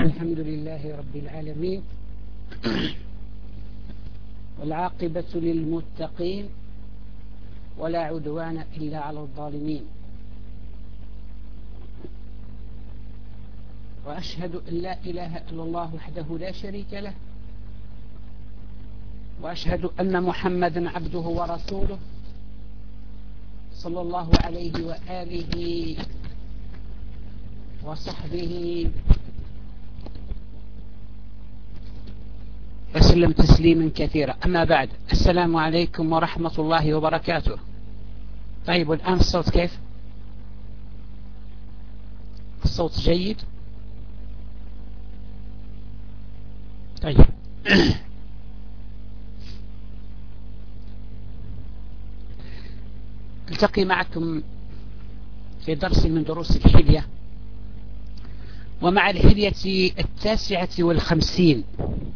الحمد لله رب العالمين، والعاقبة للمتقين، ولا عدوان إلا على الظالمين. وأشهد أن لا إله إلا الله وحده لا شريك له، وأشهد أن محمدا عبده ورسوله صلى الله عليه وآله وصحبه وسلم تسليما كثيرا. أما بعد، السلام عليكم ورحمة الله وبركاته. طيب، الآن الصوت كيف؟ الصوت جيد؟ طيب. التقي معكم في درس من دروس الحلية، ومع الحلية 59،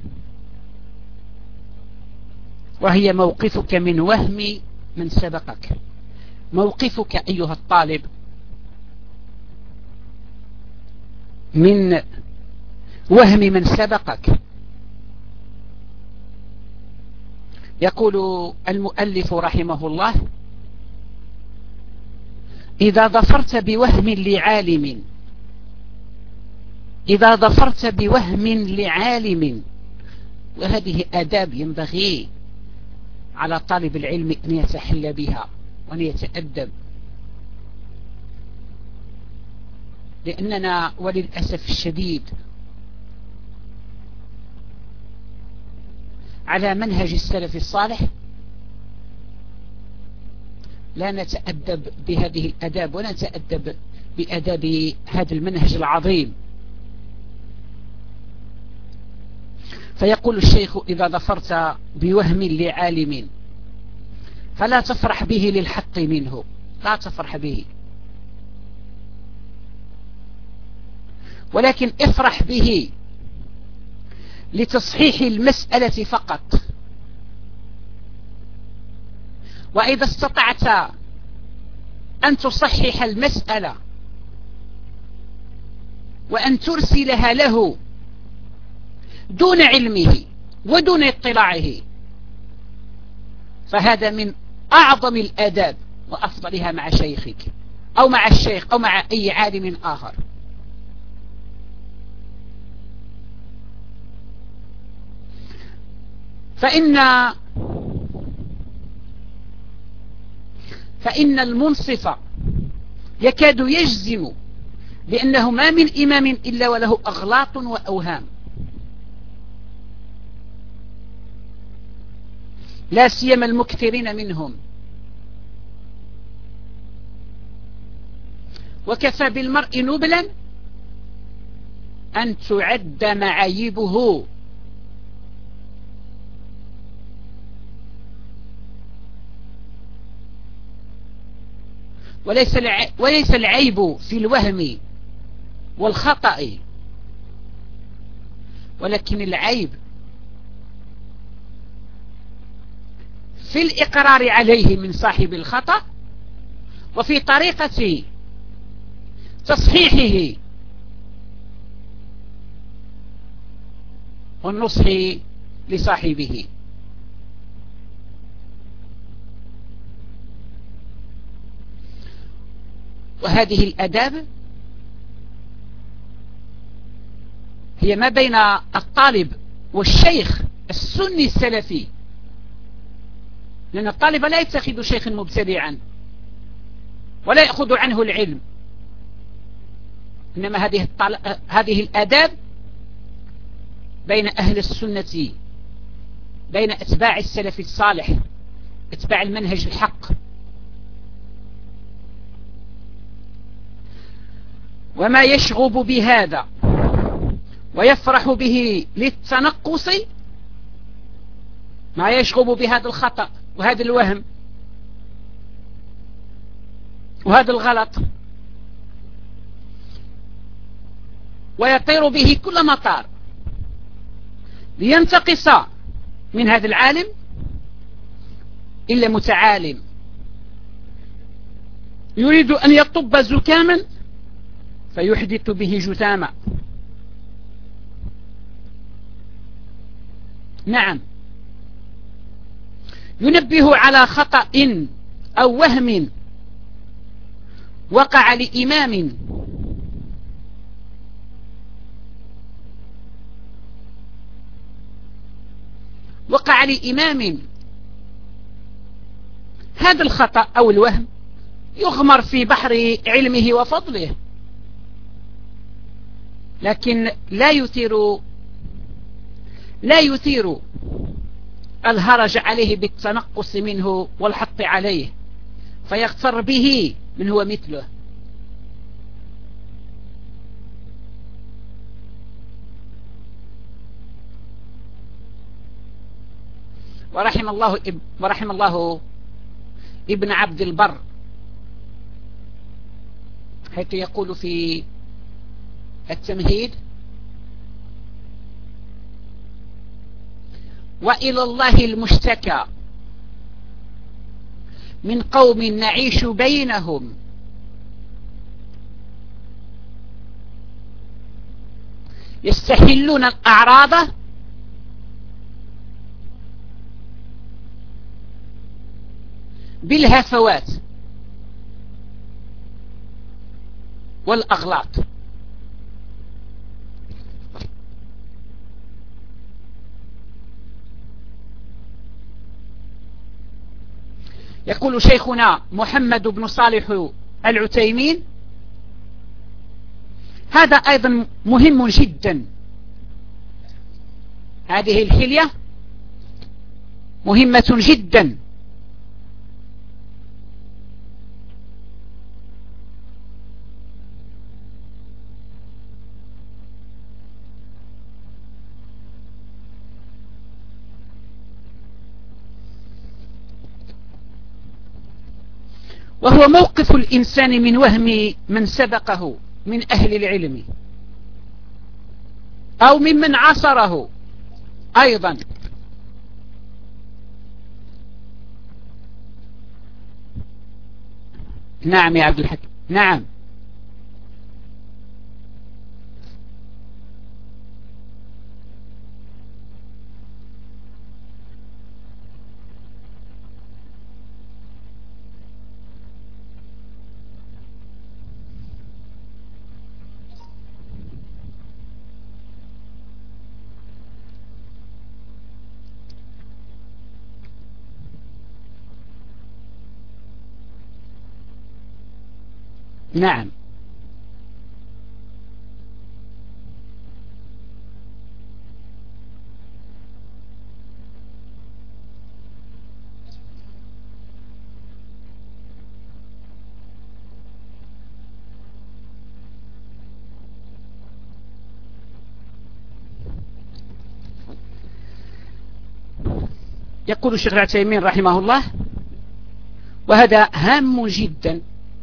وهي موقفك من وهم من سبقك. موقفك أيها الطالب من وهم من سبقك. يقول المؤلف رحمه الله: إذا ظفرت بوهم لعالم، إذا ظفرت بوهم لعالم. وهذه آداب ينبغي على طالب العلم أن يتحلى بها وأن يتأدب، لأننا وللأسف الشديد على منهج السلف الصالح لا نتأدب بهذه الآداب، ولا نتأدب بآداب هذا المنهج العظيم. فيقول الشيخ: إذا ظفرت بوهم لعالم فلا تفرح به للحق منه، لا تفرح به، ولكن افرح به لتصحيح المسألة فقط. وإذا استطعت أن تصحح المسألة وأن ترسلها له دون علمه ودون اطلاعه، فهذا من أعظم الآداب وأفضلها مع شيخك أو مع الشيخ أو مع أي عالم آخر. فإن المنصف يكاد يجزم بأنه ما من إمام إلا وله أغلاط وأوهام، لا سيما المكثرين منهم. وكفى بالمرء نبلا أن تعد معايبه، وليس العيب في الوهم والخطأ، ولكن العيب في الإقرار عليه من صاحب الخطأ، وفي طريقة تصحيحه والنصح لصاحبه. وهذه الآداب هي ما بين الطالب والشيخ السني السلفي، لأن الطالب لا يتخذ شيخا مبتدعا ولا يأخذ عنه العلم، إنما هذه الآداب بين أهل السنة، بين أتباع السلف الصالح، أتباع المنهج الحق. وما يشغب بهذا ويفرح به للتنقص، ما يشغب بهذا الخطأ وهذا الوهم وهذا الغلط، ويطير به كل مطار لينتقص من هذا العالم، إلا متعالم يريد أن يطب زكاما فيحدث به جثاما. نعم، ينبه على خطأ أو وهم وقع لإمام هذا الخطأ أو الوهم يغمر في بحر علمه وفضله، لكن لا يثير الهرج عليه بالتنقص منه والحط عليه فيغتر به من هو مثله. ورحم الله ابن عبد البر، حيث يقول في التمهيد: وإلى الله المشتكى من قوم نعيش بينهم يستحلون الأعراض بالهفوات والأغلاط. يقول شيخنا محمد بن صالح العثيمين: هذا أيضا مهم جدا، هذه الحلية مهمة جدا، وهو موقف الإنسان من وهم من سبقه من أهل العلم أو ممن عاصره أيضا. نعم يا عبد الحكيم. نعم، نعم، يقول الشيخ العثيمين رحمه الله: وهذا هام جدا،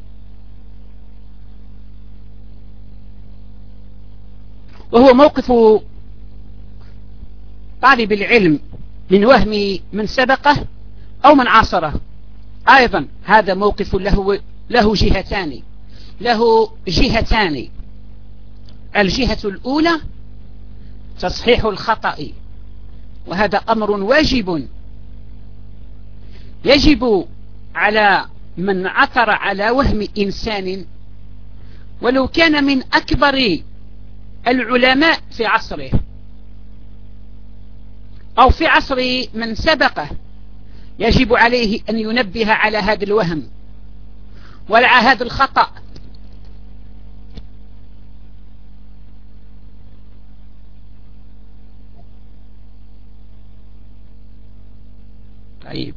وهو موقف طالب العلم من وهم من سبقه أو من عاصره أيضا. هذا موقف له جهتان. الجهة الأولى تصحيح الخطأ، وهذا أمر واجب يجب على من عثر على وهم إنسان ولو كان من أكبر العلماء في عصره أو في عصر من سبقه، يجب عليه أن ينبه على هذا الوهم وعلى هذا الخطأ. طيب،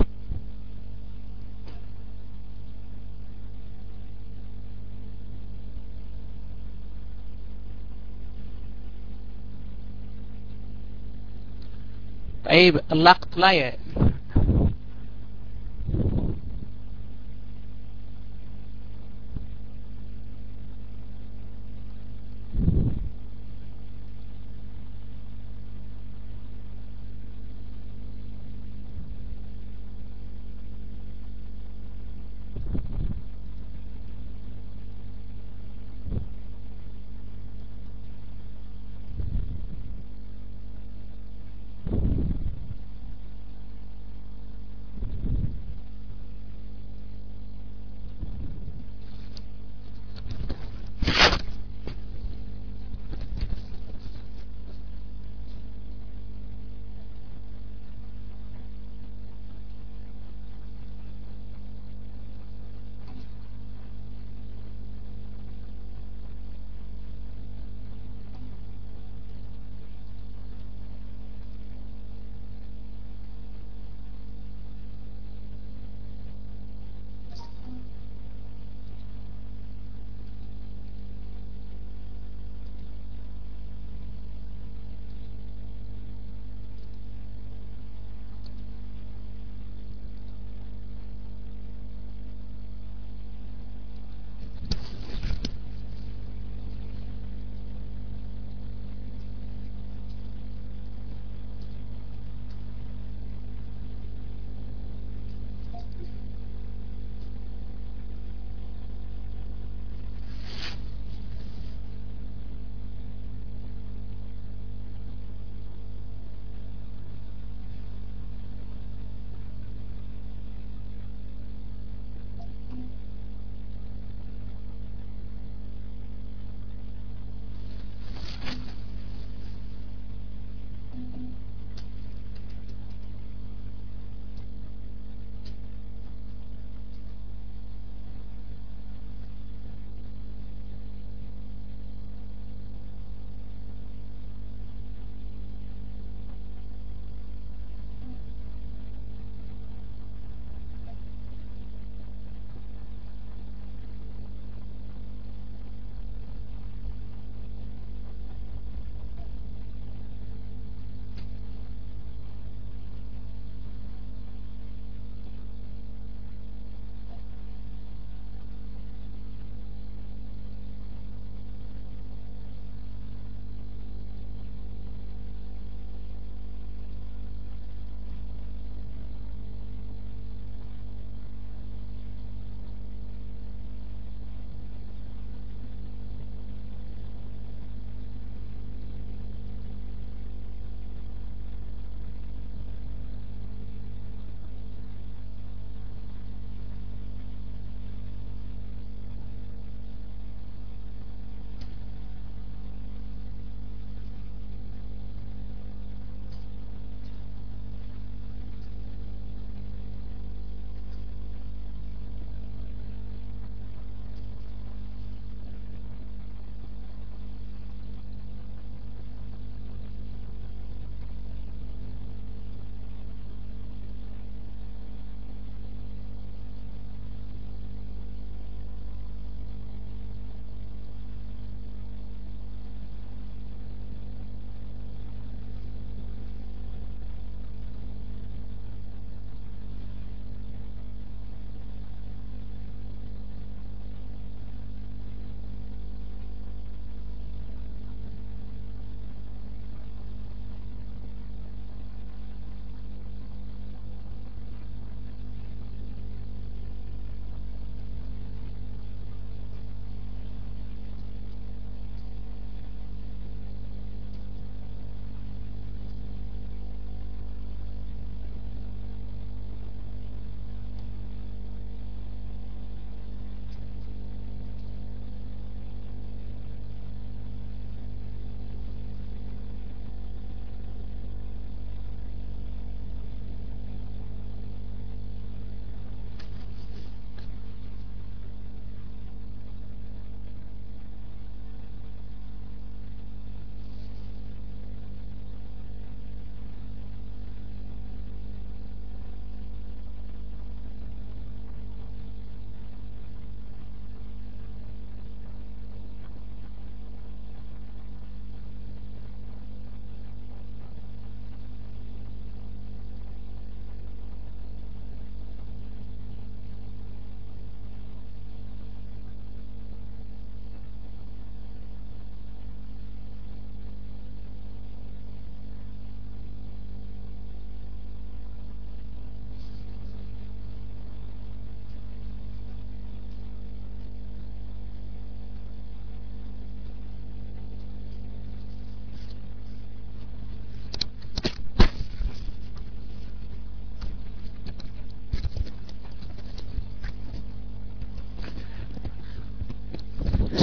اللقط لا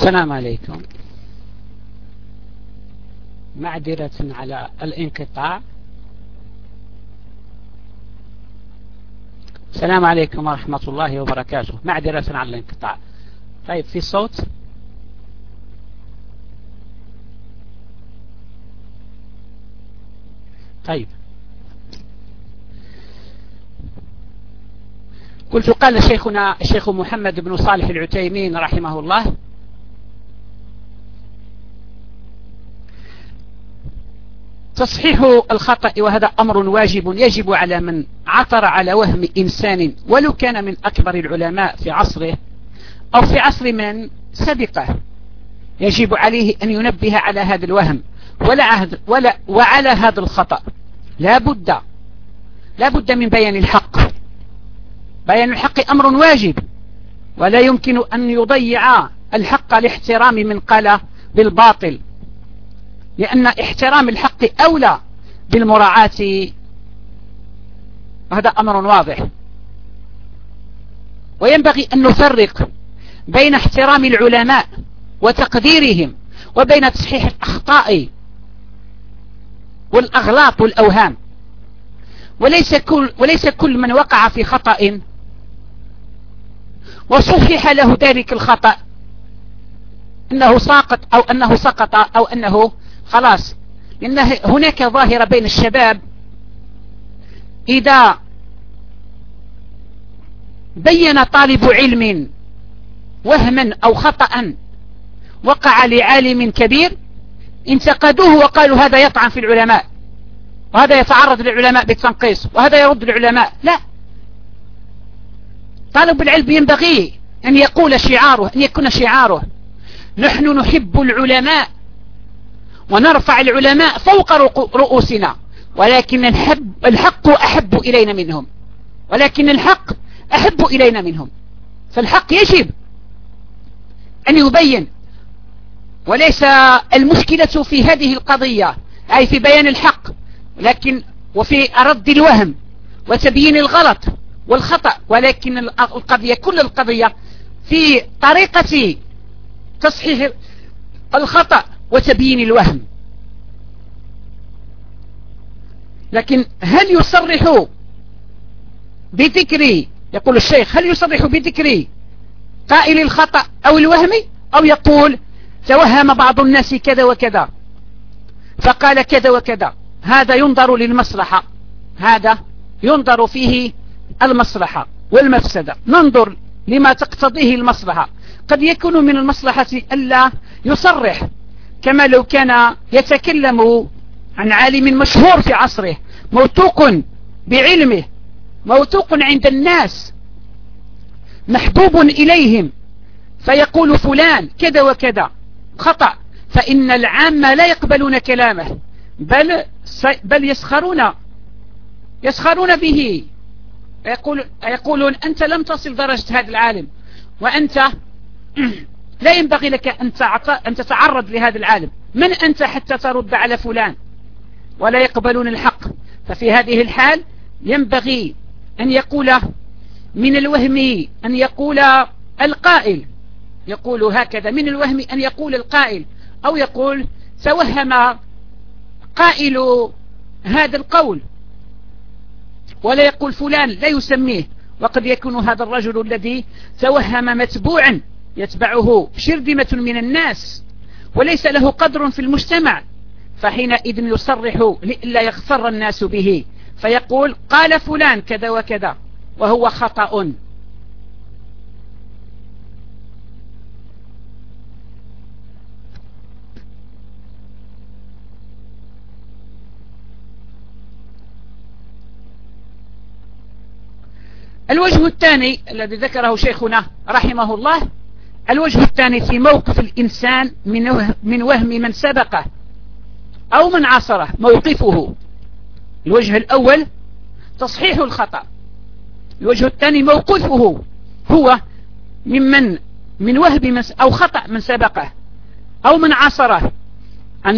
السلام عليكم. معذرة على الانقطاع. السلام عليكم ورحمة الله وبركاته. معذرة على الانقطاع. طيب في صوت؟ طيب قلت قال شيخنا الشيخ محمد بن صالح العثيمين رحمه الله: تصحيح الخطأ وهذا أمر واجب يجب على من عثر على وهم إنسان ولو كان من أكبر العلماء في عصره أو في عصر من سبقه، يجب عليه أن ينبه على هذا الوهم وعلى هذا الخطأ. لا بد من بيان الحق. بيان الحق أمر واجب، ولا يمكن أن يضيع الحق لاحترام من قال بالباطل، لأن احترام الحق أولى بالمراعاة، وهذا أمر واضح. وينبغي أن نفرق بين احترام العلماء وتقديرهم وبين تصحيح الأخطاء والأغلاط والأوهام. وليس كل من وقع في خطأ وصحح له ذلك الخطأ أنه ساقط أو أنه سقط أو أنه خلاص. لأن هناك ظاهرة بين الشباب، إذا بين طالب علم وهما أو خطأ وقع لعالم كبير انتقدوه وقالوا هذا يطعن في العلماء، وهذا يتعرض للعلماء بالتنقيص، وهذا يرد العلماء. لا، طالب العلم ينبغي أن يقول شعاره، أن يكون شعاره: نحن نحب العلماء ونرفع العلماء فوق رؤوسنا، ولكن الحق أحب إلينا منهم، ولكن الحق أحب إلينا منهم. فالحق يجب أن يبين، وليس المشكلة في هذه القضية أي في بيان الحق، لكن وفي رد الوهم وتبيين الغلط والخطأ، ولكن القضية كل القضية في طريقة تصحيح الخطأ وتبيين الوهم. لكن هل يصرح بذكر، يقول الشيخ، هل يصرح بذكر قائل الخطأ أو الوهم، أو يقول توهم بعض الناس كذا وكذا فقال كذا وكذا؟ هذا ينظر للمصلحة، هذا ينظر فيه المصلحة والمفسدة، ننظر لما تقتضيه المصلحة. قد يكون من المصلحة ألا يصرح، كما لو كان يتكلم عن عالم مشهور في عصره موثوق بعلمه، موثوق عند الناس، محبوب إليهم، فيقول فلان كذا وكذا خطأ، فإن العامة لا يقبلون كلامه، بل يسخرون به، يقولون أنت لم تصل درجة هذا العالم، وأنت لا ينبغي لك أن تتعرض لهذا العالم، من أنت حتى ترد على فلان؟ ولا يقبلون الحق. ففي هذه الحال ينبغي أن يقول من الوهم أن يقول القائل، يقول هكذا: من الوهم أن يقول القائل، أو يقول توهم قائل هذا القول، ولا يقول فلان، لا يسميه. وقد يكون هذا الرجل الذي توهم متبوعا يتبعه شرذمة من الناس وليس له قدر في المجتمع، فحينئذ يصرح لئلا يغتر الناس به، فيقول قال فلان كذا وكذا وهو خطأ. الوجه الثاني الذي ذكره شيخنا رحمه الله، الوجه الثاني في موقف الإنسان من وهم من سبقه أو من عصره، موقفه. الوجه الأول تصحيح الخطأ، الوجه الثاني موقفه هو من وهم أو خطأ من سبقه أو من عصره، أن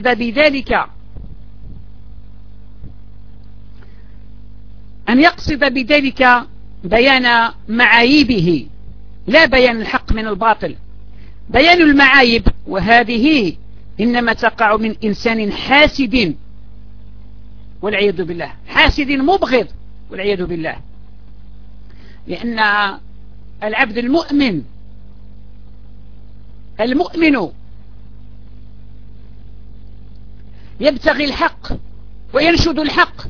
يقصد بذلك بيان معايبه، لا بيان الحق من الباطل، بيان المعايب، وهذه إنما تقع من إنسان حاسد والعياذ بالله، حاسد مبغض والعياذ بالله. لأن العبد المؤمن يبتغي الحق وينشد الحق،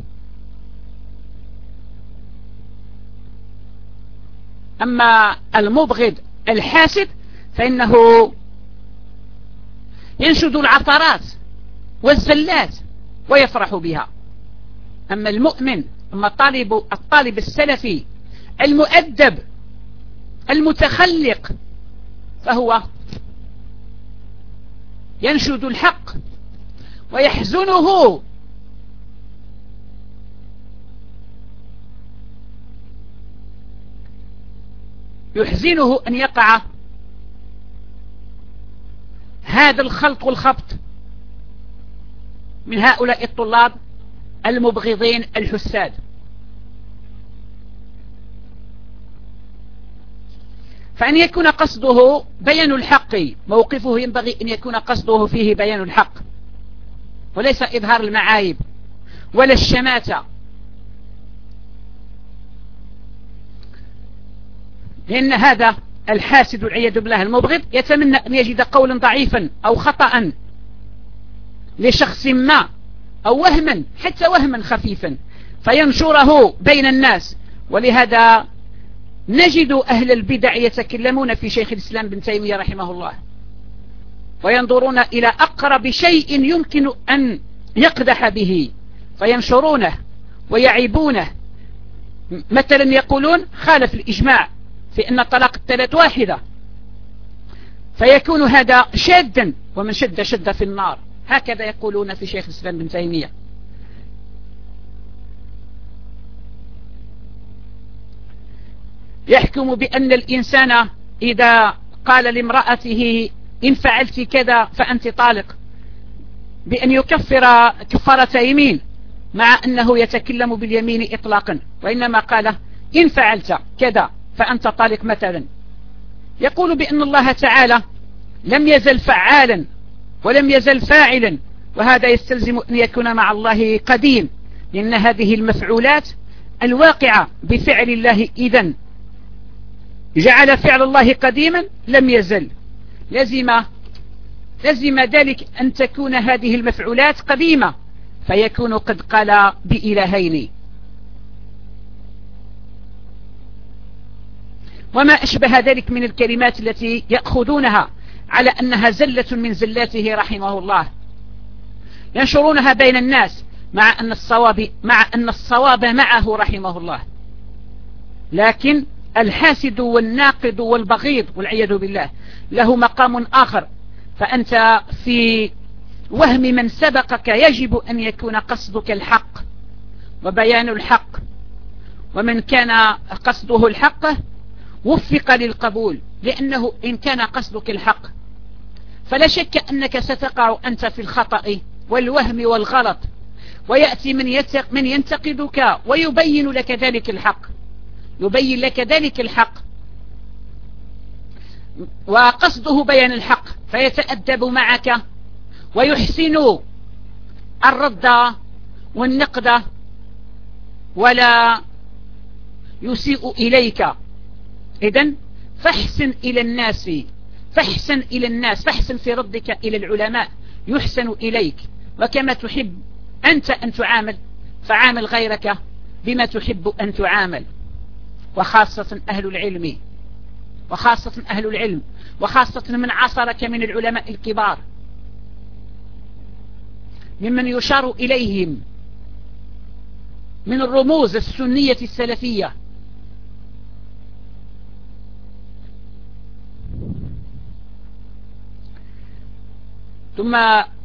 أما المبغض الحاسد فإنه ينشد العثرات والزلات ويفرح بها. أما المؤمن، أما الطالب السلفي المؤدب المتخلق فهو ينشد الحق ويحزنه أن يقع هذا الخلط والخبط من هؤلاء الطلاب المبغضين الحساد. فأن يكون قصده بيان الحق، موقفه ينبغي أن يكون قصده فيه بيان الحق وليس إظهار المعايب ولا الشماتة، لأن هذا الحاسد والعياذ بالله المبغض يتمنى أن يجد قولا ضعيفا أو خطأ لشخص ما أو وهما، حتى وهما خفيفا، فينشره بين الناس. ولهذا نجد أهل البدع يتكلمون في شيخ الإسلام ابن تيمية رحمه الله وينظرون إلى أقرب شيء يمكن أن يقدح به فينشرونه ويعيبونه. مثلا يقولون خالف الإجماع في أن طلاق الثلاث واحدة، فيكون هذا شادا، ومن شد في النار، هكذا يقولون في شيخ الإسلام ابن تيمية. يحكم بأن الإنسان إذا قال لامرأته إن فعلت كذا فأنت طالق بأن يكفر كفارة يمين، مع أنه يتكلم باليمين إطلاقا، وإنما قال إن فعلت كذا فأنت طالق مثلا. يقول بأن الله تعالى لم يزل فعالا ولم يزل فاعلا، وهذا يستلزم أن يكون مع الله قديم، لأن هذه المفعولات الواقعة بفعل الله إذن جعل فعل الله قديما لم يزل، لزم ذلك أن تكون هذه المفعولات قديمة، فيكون قد قال بإلهين. وما أشبه ذلك من الكلمات التي يأخذونها على أنها زلة من زلاته رحمه الله، ينشرونها بين الناس مع أن الصواب معه رحمه الله. لكن الحاسد والناقد والبغيض والعياذ بالله له مقام آخر، فأنت في وهم من سبقك يجب أن يكون قصدك الحق وبيان الحق، ومن كان قصده الحق وفق للقبول، لأنه إن كان قصدك الحق فلا شك أنك ستقع أنت في الخطأ والوهم والغلط، ويأتي من ينتقدك ويبين لك ذلك الحق، وقصده بيان الحق، فيتأدب معك ويحسن الرد والنقد ولا يسيء إليك. إذن فاحسن إلى الناس، فاحسن في ردك إلى العلماء يحسن إليك، وكما تحب أنت أن تعامل فعامل غيرك بما تحب أن تعامل، وخاصة أهل العلم وخاصة من عاصرك من العلماء الكبار ممن يشار إليهم من الرموز السنية السلفية. ثم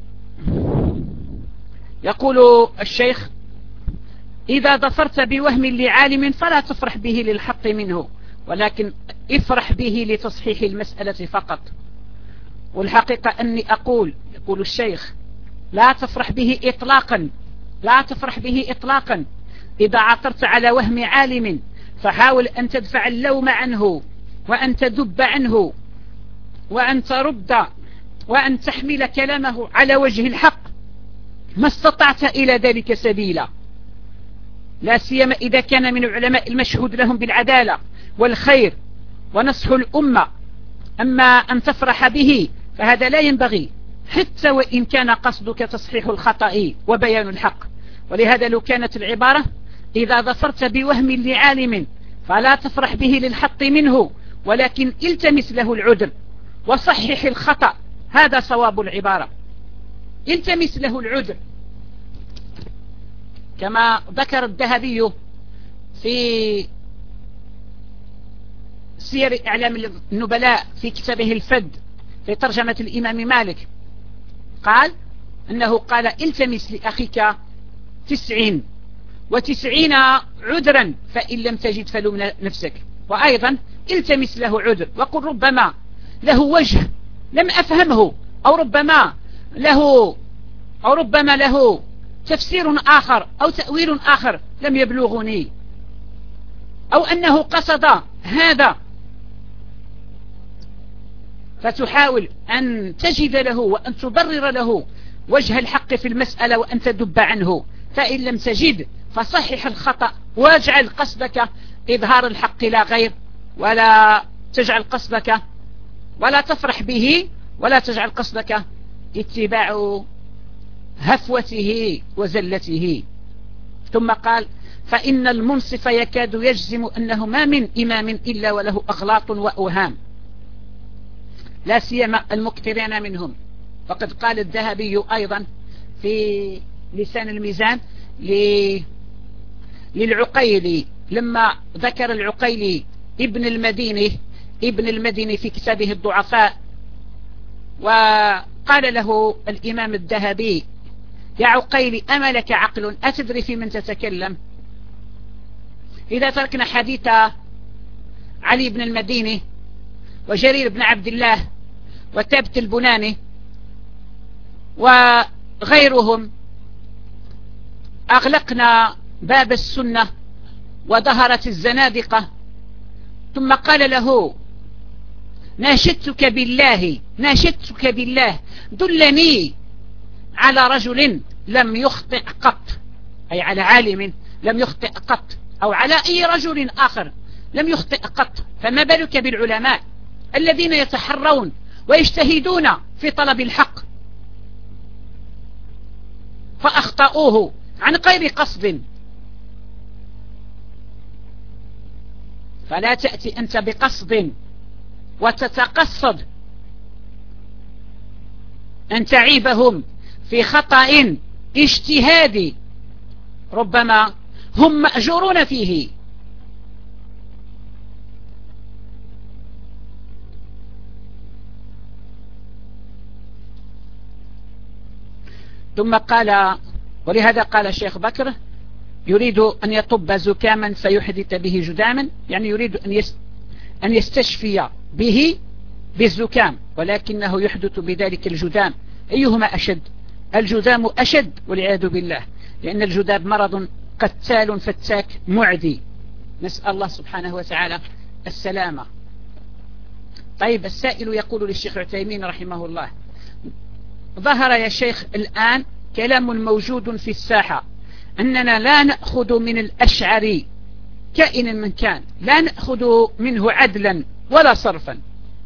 يقول الشيخ: إذا ظفرت بوهم لعالم فلا تفرح به للحق منه، ولكن افرح به لتصحيح المسألة فقط. والحقيقة أني يقول الشيخ: لا تفرح به إطلاقا. إذا عثرت على وهم عالم فحاول أن تدفع اللوم عنه وأن تذب عنه وأن ترد وأن تحمل كلامه على وجه الحق ما استطعت إلى ذلك سبيلا، لا سيما إذا كان من العلماء المشهود لهم بالعدالة والخير ونصح الأمة. أما أن تفرح به فهذا لا ينبغي، حتى وإن كان قصدك تصحيح الخطأ وبيان الحق. ولهذا لو كانت العبارة إذا ظفرت بوهم لعالم فلا تفرح به للحط منه، ولكن التمس له العذر وصحح الخطأ، هذا صواب العبارة، التمس له العذر. كما ذكر الذهبي في سير إعلام النبلاء في كتابه الفد في ترجمة الإمام مالك، قال أنه قال التمس لأخيك 99 عذرا، فإن لم تجد فلوم نفسك. وأيضا التمس له عذر وقل ربما له وجه لم أفهمه، أو ربما له تفسير آخر أو تأويل آخر لم يبلغني، أو أنه قصد هذا، فتحاول أن تجد له وأن تبرر له وجه الحق في المسألة وأن تدب عنه. فإن لم تجد فصحح الخطأ واجعل قصدك إظهار الحق لا غير، ولا تجعل قصدك ولا تفرح به، ولا تجعل قصدك اتباع هفوته وزلته. ثم قال فإن المنصف يكاد يجزم أنه ما من إمام إلا وله أغلاط وأوهام، لا سيما المكثرين منهم. فقد قال الذهبي أيضا في لسان الميزان للعقيلي لما ذكر العقيلي ابن المديني في كتابه الضعفاء، وقال له الإمام الذهبي يا عقيلي أما لك عقل أتدري في من تتكلم؟ إذا تركنا حديث علي بن المديني وجرير بن عبد الله وثابت البناني وغيرهم، أغلقنا باب السنة وظهرت الزنادقة. ثم قال له ناشدتك بالله دلني على رجل لم يخطئ قط، أي على عالم لم يخطئ قط، أو على أي رجل آخر لم يخطئ قط، فما بالك بالعلماء الذين يتحرون ويجتهدون في طلب الحق فأخطأوه عن غير قصد. فلا تأتي أنت بقصد وتتقصد أن تعيبهم في خطأ اجتهادي ربما هم مأجورون فيه. ثم قال ولهذا قال الشيخ بكر يريد أن يطب زكاما فيحدث به جداما، يعني يريد أن يستشفي به بالزكام، ولكنه يحدث بذلك الجدام. أيهما أشد؟ الجدام أشد والعياذ بالله، لأن الجدام مرض قتال فتاك معدي، نسأل الله سبحانه وتعالى السلامة. طيب السائل يقول للشيخ عثيمين رحمه الله ظهر يا شيخ الآن كلام موجود في الساحة أننا لا نأخذ من الأشعري كائنا من كان، لا نأخذ منه عدلا ولا صرفا،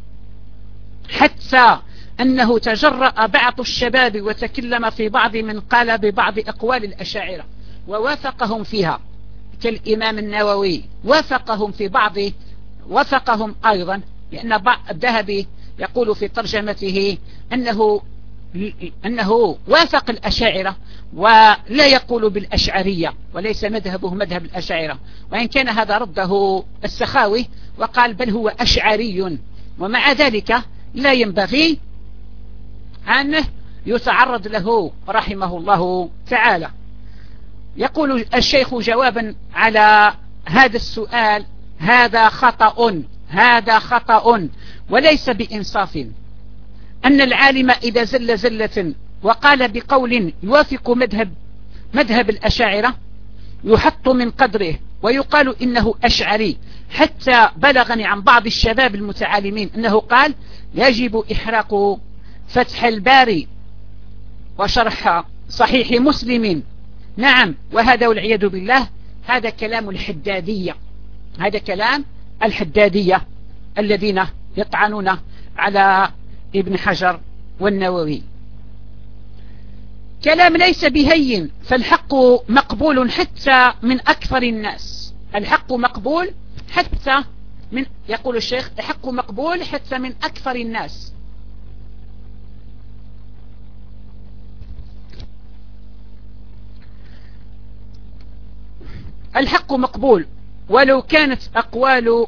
حتى أنه تجرأ بعض الشباب وتكلم في بعض من قال ببعض أقوال الأشاعرة ووافقهم فيها، كالإمام النووي وافقهم في بعض، وافقهم أيضا، لأن الذهبي يقول في ترجمته أنه وافق الأشاعرة ولا يقول بالأشعرية، وليس مذهبه مذهب الأشاعرة، وإن كان هذا رده السخاوي وقال بل هو أشعري، ومع ذلك لا ينبغي أن يتعرض له رحمه الله تعالى. يقول الشيخ جوابا على هذا السؤال هذا خطأ وليس بإنصاف أن العالم إذا زل زلة وقال بقول يوافق مذهب الأشاعرة يحط من قدره ويقال إنه أشعري، حتى بلغني عن بعض الشباب المتعالمين أنه قال يجب إحراق فتح الباري وشرح صحيح مسلم. نعم، وهذا والعياذ بالله هذا كلام الحدادية، هذا كلام الحدادية الذين يطعنون على ابن حجر والنووي. كلام ليس بهين، فالحق مقبول حتى من أكثر الناس. الحق مقبول حتى من، يقول الشيخ، الحق مقبول حتى من أكثر الناس. الحق مقبول ولو كانت أقوال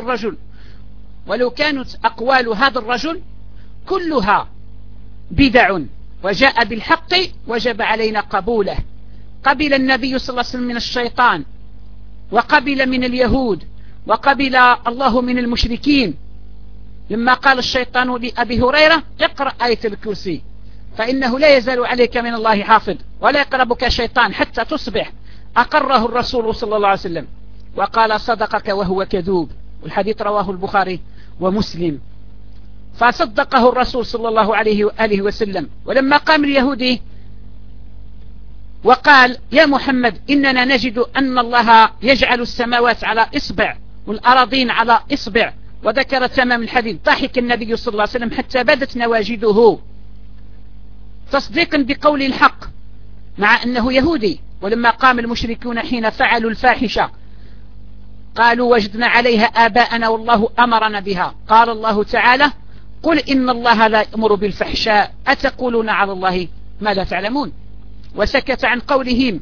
هذا الرجل كلها بدع، وجاء بالحق وجب علينا قبوله. قبل النبي صلى الله عليه وسلم من الشيطان، وقبل من اليهود، وقبل الله من المشركين، لما قال الشيطان لأبي هريرة اقرأ آية الكرسي فإنه لا يزال عليك من الله حافظ ولا يقربك شيطان حتى تصبح. أقره الرسول صلى الله عليه وسلم وقال صدقك وهو كذوب، والحديث رواه البخاري ومسلم. فصدقه الرسول صلى الله عليه وآله وسلم. ولما قام اليهودي وقال يا محمد إننا نجد أن الله يجعل السماوات على إصبع والأراضين على إصبع، وذكر تمام الحديث، ضحك النبي صلى الله عليه وسلم حتى بدت نواجده تصديقا بقول الحق مع أنه يهودي. ولما قام المشركون حين فعلوا الفاحشة قالوا وجدنا عليها آباءنا والله أمرنا بها، قال الله تعالى قل إن الله لا يأمر بالفحشاء أتقولون على الله ما لا تعلمون. وسكت عن قولهم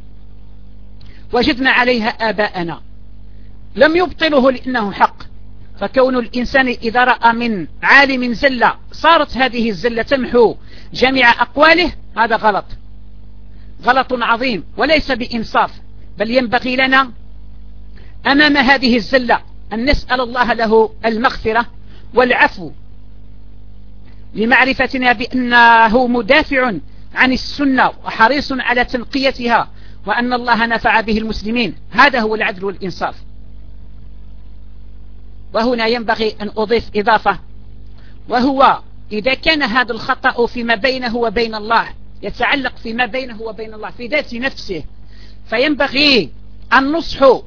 وجدنا عليها آباءنا، لم يبطله لأنه حق. فكون الإنسان إذا رأى من عالم زلة صارت هذه الزلة تمحو جميع أقواله، هذا غلط عظيم وليس بإنصاف. بل ينبغي لنا أمام هذه الزلة أن نسأل الله له المغفرة والعفو، لمعرفتنا بأنه مدافع عن السنة وحريص على تنقيتها، وأن الله نفع به المسلمين. هذا هو العدل والإنصاف. وهنا ينبغي أن أضيف إضافة، وهو إذا كان هذا الخطأ فيما بينه وبين الله، يتعلق فيما بينه وبين الله في ذات نفسه، فينبغي النصح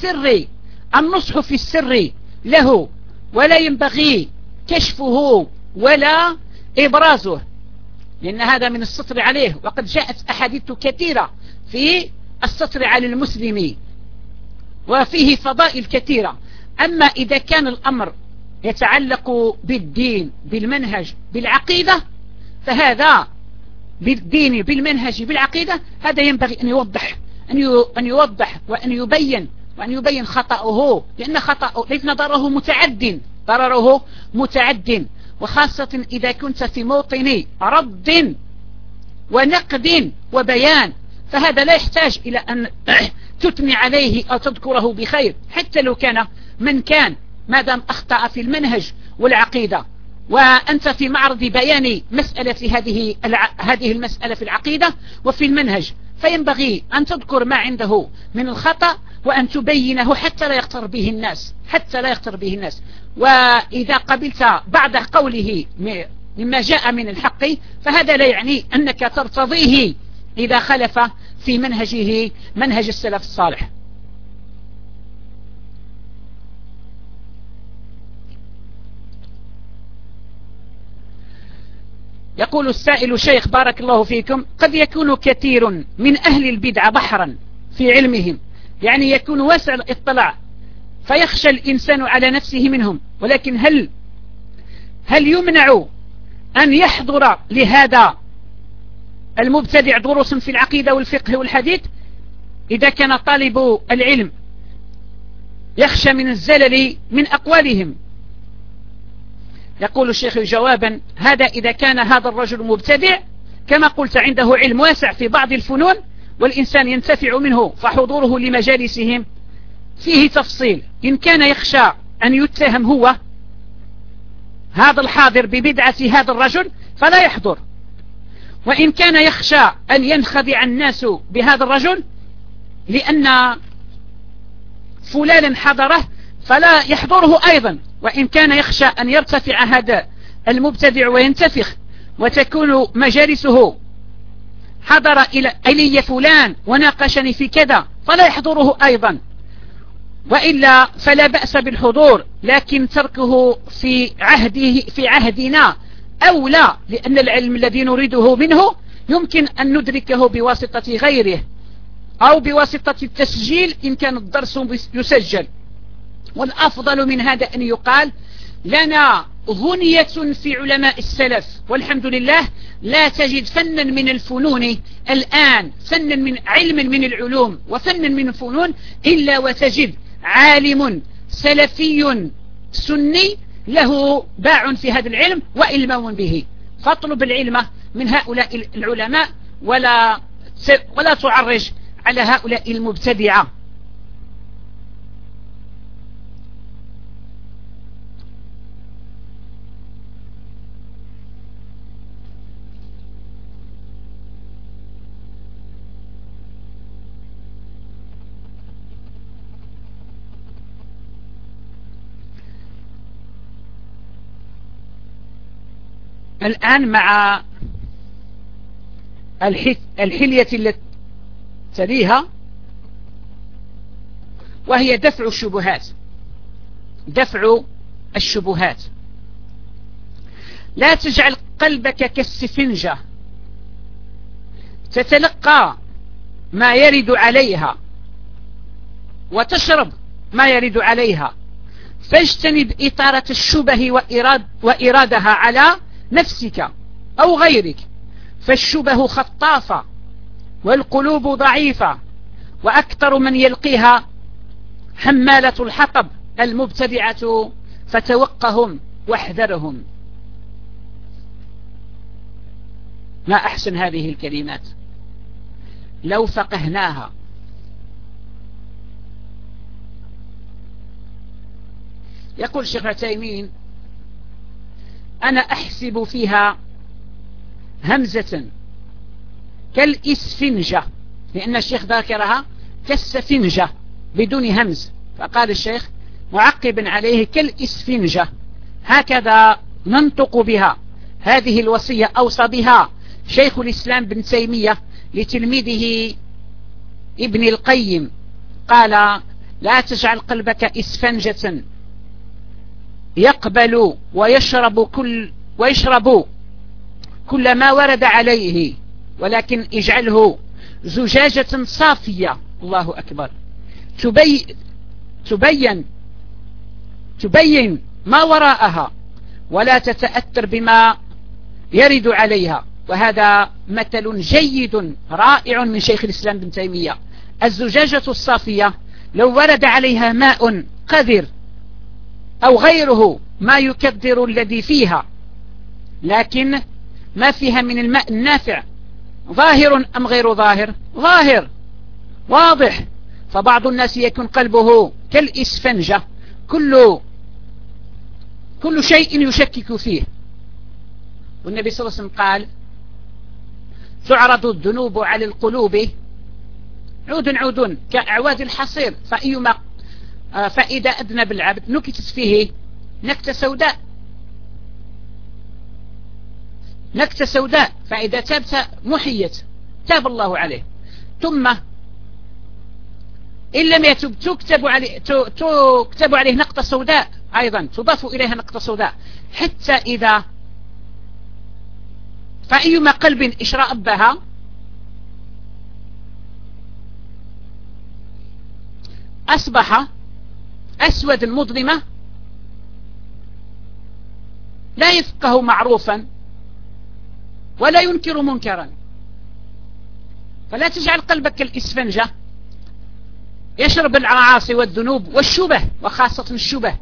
في السر له، ولا ينبغي كشفه ولا إبرازه، لأن هذا من السطر عليه. وقد جاءت أحاديث كثيرة في السطر على المسلم وفيه فضائل كثيرة. أما إذا كان الأمر يتعلق بالدين بالمنهج بالعقيدة، فهذا بالدين بالمنهج بالعقيدة هذا ينبغي أن يوضح وأن يبين خطأه، لأن ضرره متعد، وخاصة إذا كنت في موطن رد ونقد وبيان، فهذا لا يحتاج إلى أن تثني عليه أو تذكره بخير، حتى لو كان من كان، ما دام أخطأ في المنهج والعقيدة، وأنت في معرض بيان مسألة هذه المسألة في العقيدة وفي المنهج، فينبغي أن تذكر ما عنده من الخطأ وأن تبينه حتى لا يغتر به الناس. وإذا قبلت بعد قوله مما جاء من الحق، فهذا لا يعني أنك ترتضيه إذا خلف في منهج السلف الصالح. يقول السائل شيخ بارك الله فيكم، قد يكون كثير من أهل البدع بحرا في علمهم، يعني يكون واسع الاطلاع، فيخشى الإنسان على نفسه منهم، ولكن هل يمنع أن يحضر لهذا المبتدع دروس في العقيدة والفقه والحديث إذا كان طالب العلم يخشى من الزلل من أقوالهم؟ يقول الشيخ جوابا: هذا إذا كان هذا الرجل مبتدع كما قلت عنده علم واسع في بعض الفنون والإنسان ينتفع منه، فحضوره لمجالسهم فيه تفصيل. إن كان يخشى أن يتهم هو هذا الحاضر ببدعة هذا الرجل فلا يحضر، وإن كان يخشى أن ينخدع الناس بهذا الرجل لأن فلان حضره فلا يحضره أيضا، وإن كان يخشى أن يرتفع هذا المبتدع وينتفخ وتكون مجالسه حضر إلي فلان وناقشني في كذا فلا يحضره أيضا، وإلا فلا بأس بالحضور، لكن تركه في عهدنا أولى، لأن العلم الذي نريده منه يمكن أن ندركه بواسطة غيره أو بواسطة التسجيل إن كان الدرس يسجل. والأفضل من هذا أن يقال لنا غنية في علماء السلف، والحمد لله لا تجد فنا من الفنون الآن، فنا من علم من العلوم وفنا من الفنون إلا وتجد عالم سلفي سني له باع في هذا العلم وإلمام به. فاطلب العلم من هؤلاء العلماء ولا تعرج على هؤلاء المبتدعة. الآن مع الحلية التي تليها، وهي دفع الشبهات. دفع الشبهات. لا تجعل قلبك كالسفنجة تتلقى ما يرد عليها وتشرب ما يرد عليها، فاجتنب إثارة الشبه وإرادها على نفسك أو غيرك، فالشبه خطافة والقلوب ضعيفة، وأكثر من يلقيها حمالة الحطب المبتدعة، فتوقهم واحذرهم. ما أحسن هذه الكلمات لو فقهناها. يقول الشيخ عثيمين: أنا أحسب فيها همزة كالإسفنجة، لأن الشيخ ذاكرها كالسفنجة بدون همز، فقال الشيخ معقبا عليه كالإسفنجة، هكذا ننطق بها. هذه الوصية أوصى بها شيخ الإسلام بن تيمية لتلميذه ابن القيم، قال: لا تجعل قلبك إسفنجة يقبل ويشرب كل ما ورد عليه، ولكن اجعله زجاجة صافية، الله أكبر، تبين ما وراءها ولا تتأثر بما يرد عليها. وهذا مثل جيد رائع من شيخ الإسلام بن تيمية. الزجاجة الصافية لو ورد عليها ماء قذر أو غيره ما يكدر الذي فيها، لكن ما فيها من الماء النافع ظاهر أم غير ظاهر؟ ظاهر واضح. فبعض الناس يكون قلبه كالإسفنجة، كل شيء يشكك فيه. والنبي صلى الله عليه وسلم قال: تعرض الذنوب على القلوب عود كأعواد الحصير، فإذا أذنب العبد نكتت فيه نكتة سوداء، فإذا تاب محيت، تاب الله عليه. ثم إن لم يتب تكتب عليه نقطة سوداء أيضا، تضاف إليها نقطة سوداء، حتى إذا فأيما قلب اشرأب بها أصبح أسود مظلمة، لا يفقه معروفا ولا ينكر منكرا. فلا تجعل قلبك كالإسفنجة يشرب المعاصي والذنوب والشبه، وخاصة الشبه،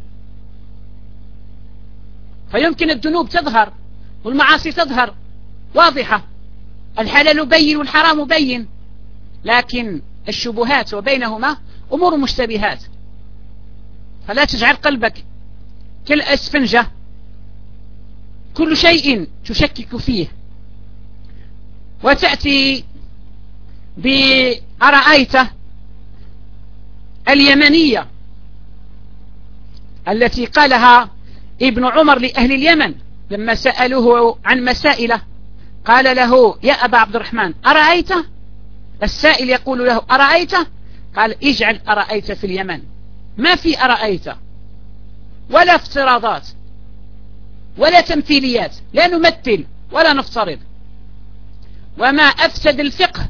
فيمكن الذنوب تظهر والمعاصي تظهر واضحة، الحلال بين والحرام بين، لكن الشبهات وبينهما أمور مشتبهات. فلا تجعل قلبك كالأسفنجة كل شيء تشكك فيه، وتأتي بأرأيت اليمنية التي قالها ابن عمر لأهل اليمن لما سألوه عن مسائله، قال له: يا أبا عبد الرحمن أرأيت؟ السائل يقول له: أرأيت؟ قال: اجعل أرأيت في اليمن، ما في أرأيت ولا افتراضات ولا تمثيليات، لا نمثل ولا نفترض. وما أفسد الفقه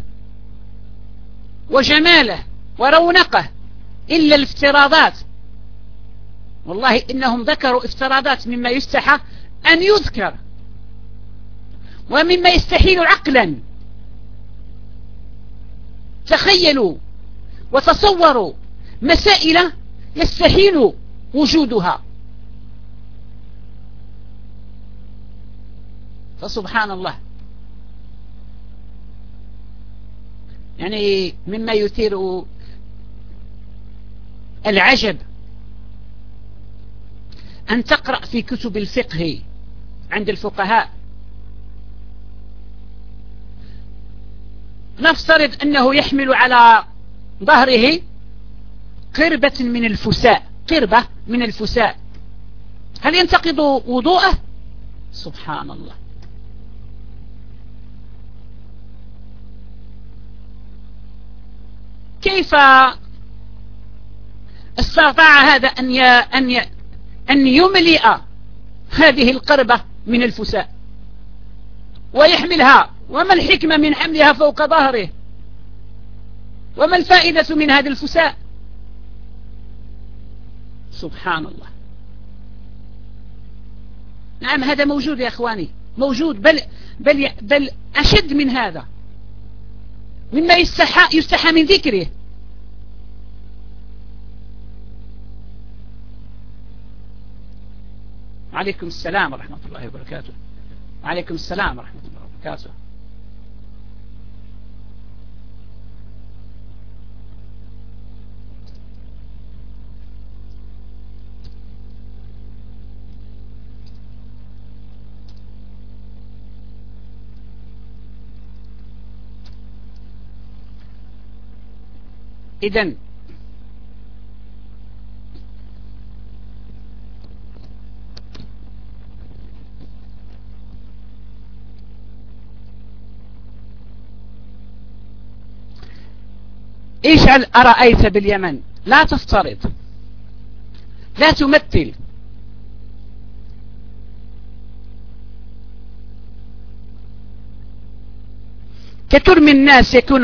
وجماله ورونقه إلا الافتراضات. والله إنهم ذكروا افتراضات مما يستحى أن يذكر ومما يستحيل عقلا. تخيلوا وتصوروا مسائل يستحيل وجودها، فسبحان الله. يعني مما يثير العجب أن تقرأ في كتب الفقه عند الفقهاء، نفترض أنه يحمل على ظهره قربة من الفساء، قربة من الفساء، هل ينتقض وضوءه؟ سبحان الله. كيف استطاع هذا أن يملئ هذه القربة من الفساء ويحملها؟ وما الحكمة من حملها فوق ظهره؟ وما الفائدة من هذا الفساء؟ سبحان الله. نعم هذا موجود يا أخواني، موجود، بل أشد من هذا، مما يستحى من ذكره. وعليكم السلام ورحمة الله وبركاته. وعليكم السلام ورحمة الله وبركاته. إذن اجعل أرأيت باليمن، لا تفترض، لا تمثل. كثير من الناس يكون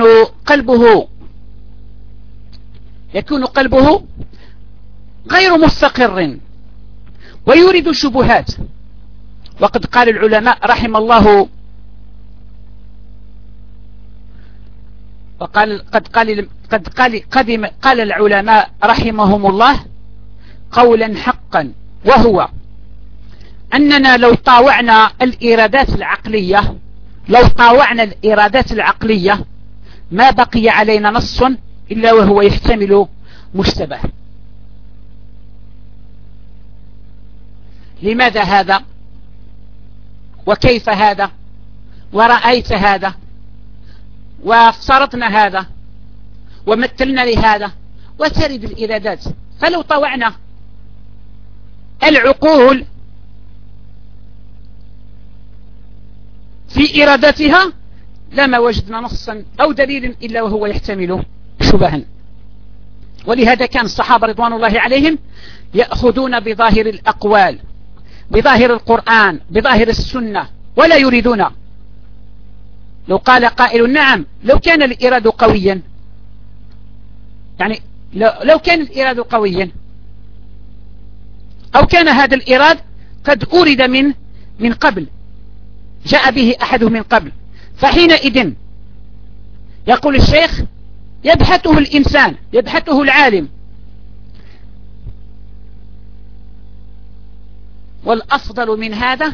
قلبه غير مستقر ويريد الشبهات. وقد قال العلماء رحم الله، قال العلماء رحمهم الله قولا حقا، وهو أننا لو طاوعنا الإرادات العقلية ما بقي علينا نص إلا وهو يحتمل مشتبه. لماذا هذا؟ وكيف هذا؟ ورأيت هذا؟ وافترضنا هذا؟ ومثلنا لهذا؟ وترد الإرادات. فلو طوعنا العقول في إرادتها لما وجدنا نصا أو دليل إلا وهو يحتمل شبها. ولهذا كان الصحابة رضوان الله عليهم يأخذون بظاهر الأقوال، بظاهر القرآن، بظاهر السنة، ولا يريدون. لو قال قائل نعم لو كان الإراد قويا، يعني لو كان الإراد قويا أو كان هذا الإراد قد أورد من قبل، جاء به أحده من قبل، فحينئذ يقول الشيخ يبحثه الإنسان، يبحثه العالم. والأفضل من هذا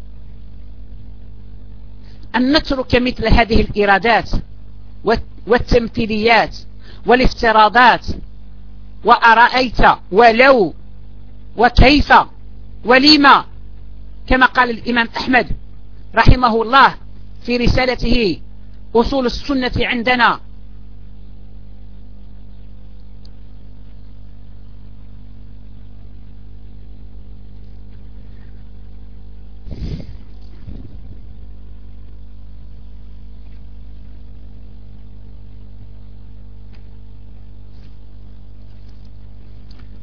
أن نترك مثل هذه الإرادات والتمثيليات والافتراضات وأرأيت ولو وكيف ولما، كما قال الإمام أحمد رحمه الله في رسالته أصول السنة عندنا: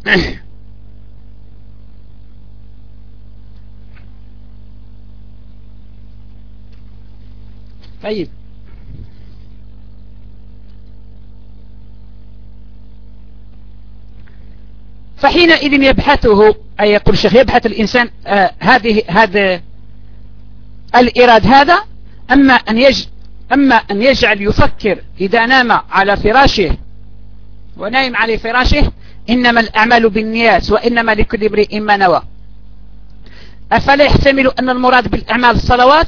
طيب، فحينئذ يبحثه، أي يقول الشيخ يبحث الإنسان هذا الإراد هذا، أما أن يجعل يفكر إذا نام على فراشه ونايم على فراشه إنما الأعمال بالنيات وإنما لكل امرئ ما نوى. أفلا يحتمل أن المراد بالأعمال الصلوات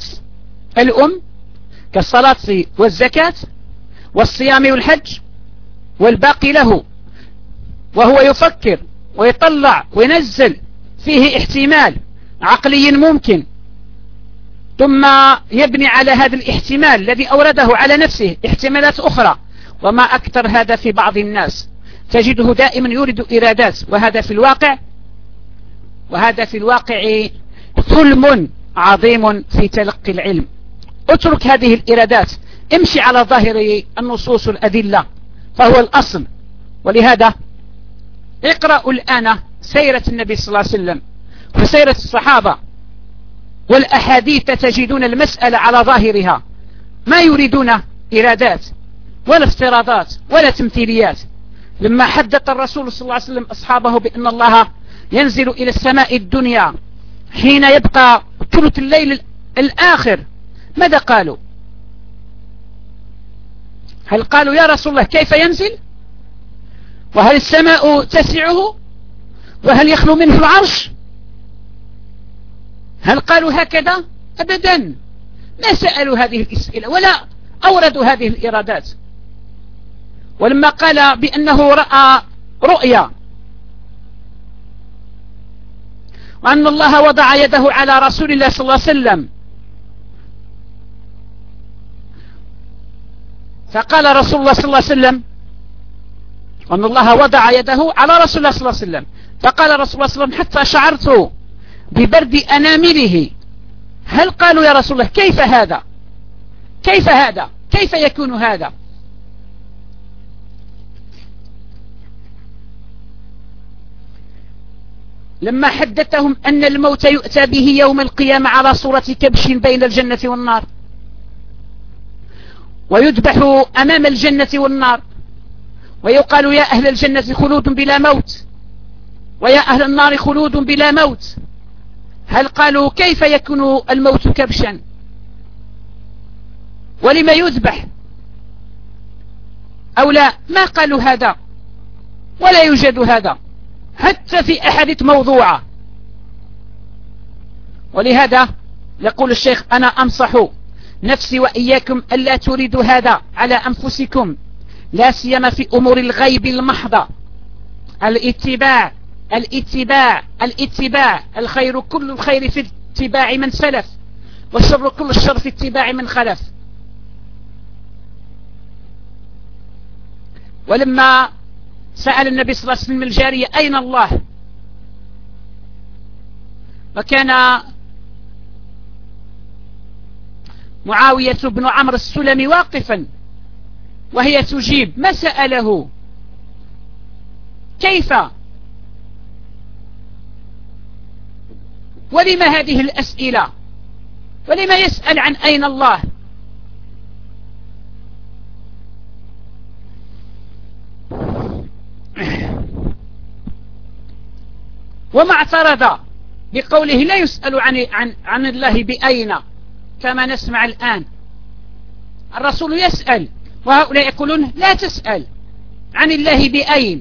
كالصلاة والزكاة والصيام والحج، والباقي له، وهو يفكر ويطلع وينزل فيه احتمال عقلي ممكن، ثم يبني على هذا الاحتمال الذي أورده على نفسه احتمالات أخرى. وما أكثر هذا في بعض الناس، تجده دائما يورد إرادات، وهذا في الواقع ظلم عظيم في تلقي العلم. اترك هذه الإرادات، امشي على ظاهر النصوص والأدلة فهو الأصل. ولهذا اقرأوا الآن سيرة النبي صلى الله عليه وسلم وسيرة الصحابة والأحاديث، تجدون المسألة على ظاهرها، ما يريدون إرادات ولا افتراضات ولا تمثيليات. لما حدث الرسول صلى الله عليه وسلم أصحابه بأن الله ينزل إلى السماء الدنيا حين يبقى ثلث الليل الآخر، ماذا قالوا؟ هل قالوا يا رسول الله كيف ينزل؟ وهل السماء تسعه؟ وهل يخلو منه العرش؟ هل قالوا هكذا؟ أبدا، ما سألوا هذه الأسئلة ولا أوردوا هذه الإرادات. ولما قال بأنه رأى رؤيا وأن الله وضع يده على رسول الله صلى الله عليه وسلم، فقال رسول الله صلى الله عليه وسلم أن الله وضع يده على رسول الله صلى الله عليه وسلم، فقال رسول الله صلى الله عليه وسلم حتى شعرت ببرد أنامله. هل قالوا يا رسول الله كيف هذا؟ كيف يكون هذا؟ لما حدثهم أن الموت يؤتى به يوم القيامة على صورة كبش بين الجنة والنار، ويذبح أمام الجنة والنار، ويقال يا أهل الجنة خلود بلا موت، ويا أهل النار خلود بلا موت. هل قالوا كيف يكون الموت كبشا؟ ولما يذبح؟ أو لا، ما قالوا هذا ولا يوجد هذا حتى في أحاديث موضوعة. ولهذا يقول الشيخ أنا أنصح نفسي وإياكم ألا تريدوا هذا على أنفسكم، لا سيما في أمور الغيب المحضة. الاتباع الاتباع الاتباع، الخير كل الخير في اتباع من سلف، والشر كل الشر في اتباع من خلف. ولما سأل النبي صلى الله عليه وسلم الجارية أين الله، وكان معاوية بن عمرو السلمي واقفا وهي تجيب، ما سأله كيف؟ ولما هذه الأسئلة؟ ولما يسأل عن أين الله؟ وما اعترض بقوله لا يسأل عن الله بأين كما نسمع الآن. الرسول يسأل وهؤلاء يقولون لا تسأل عن الله بأين.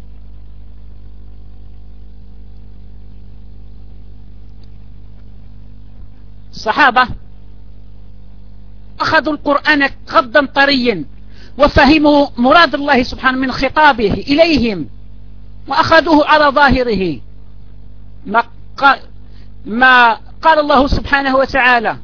الصحابة أخذوا القرآن غضا طريا وفهموا مراد الله سبحانه من خطابه إليهم وأخذوه على ظاهره، ما قال الله سبحانه وتعالى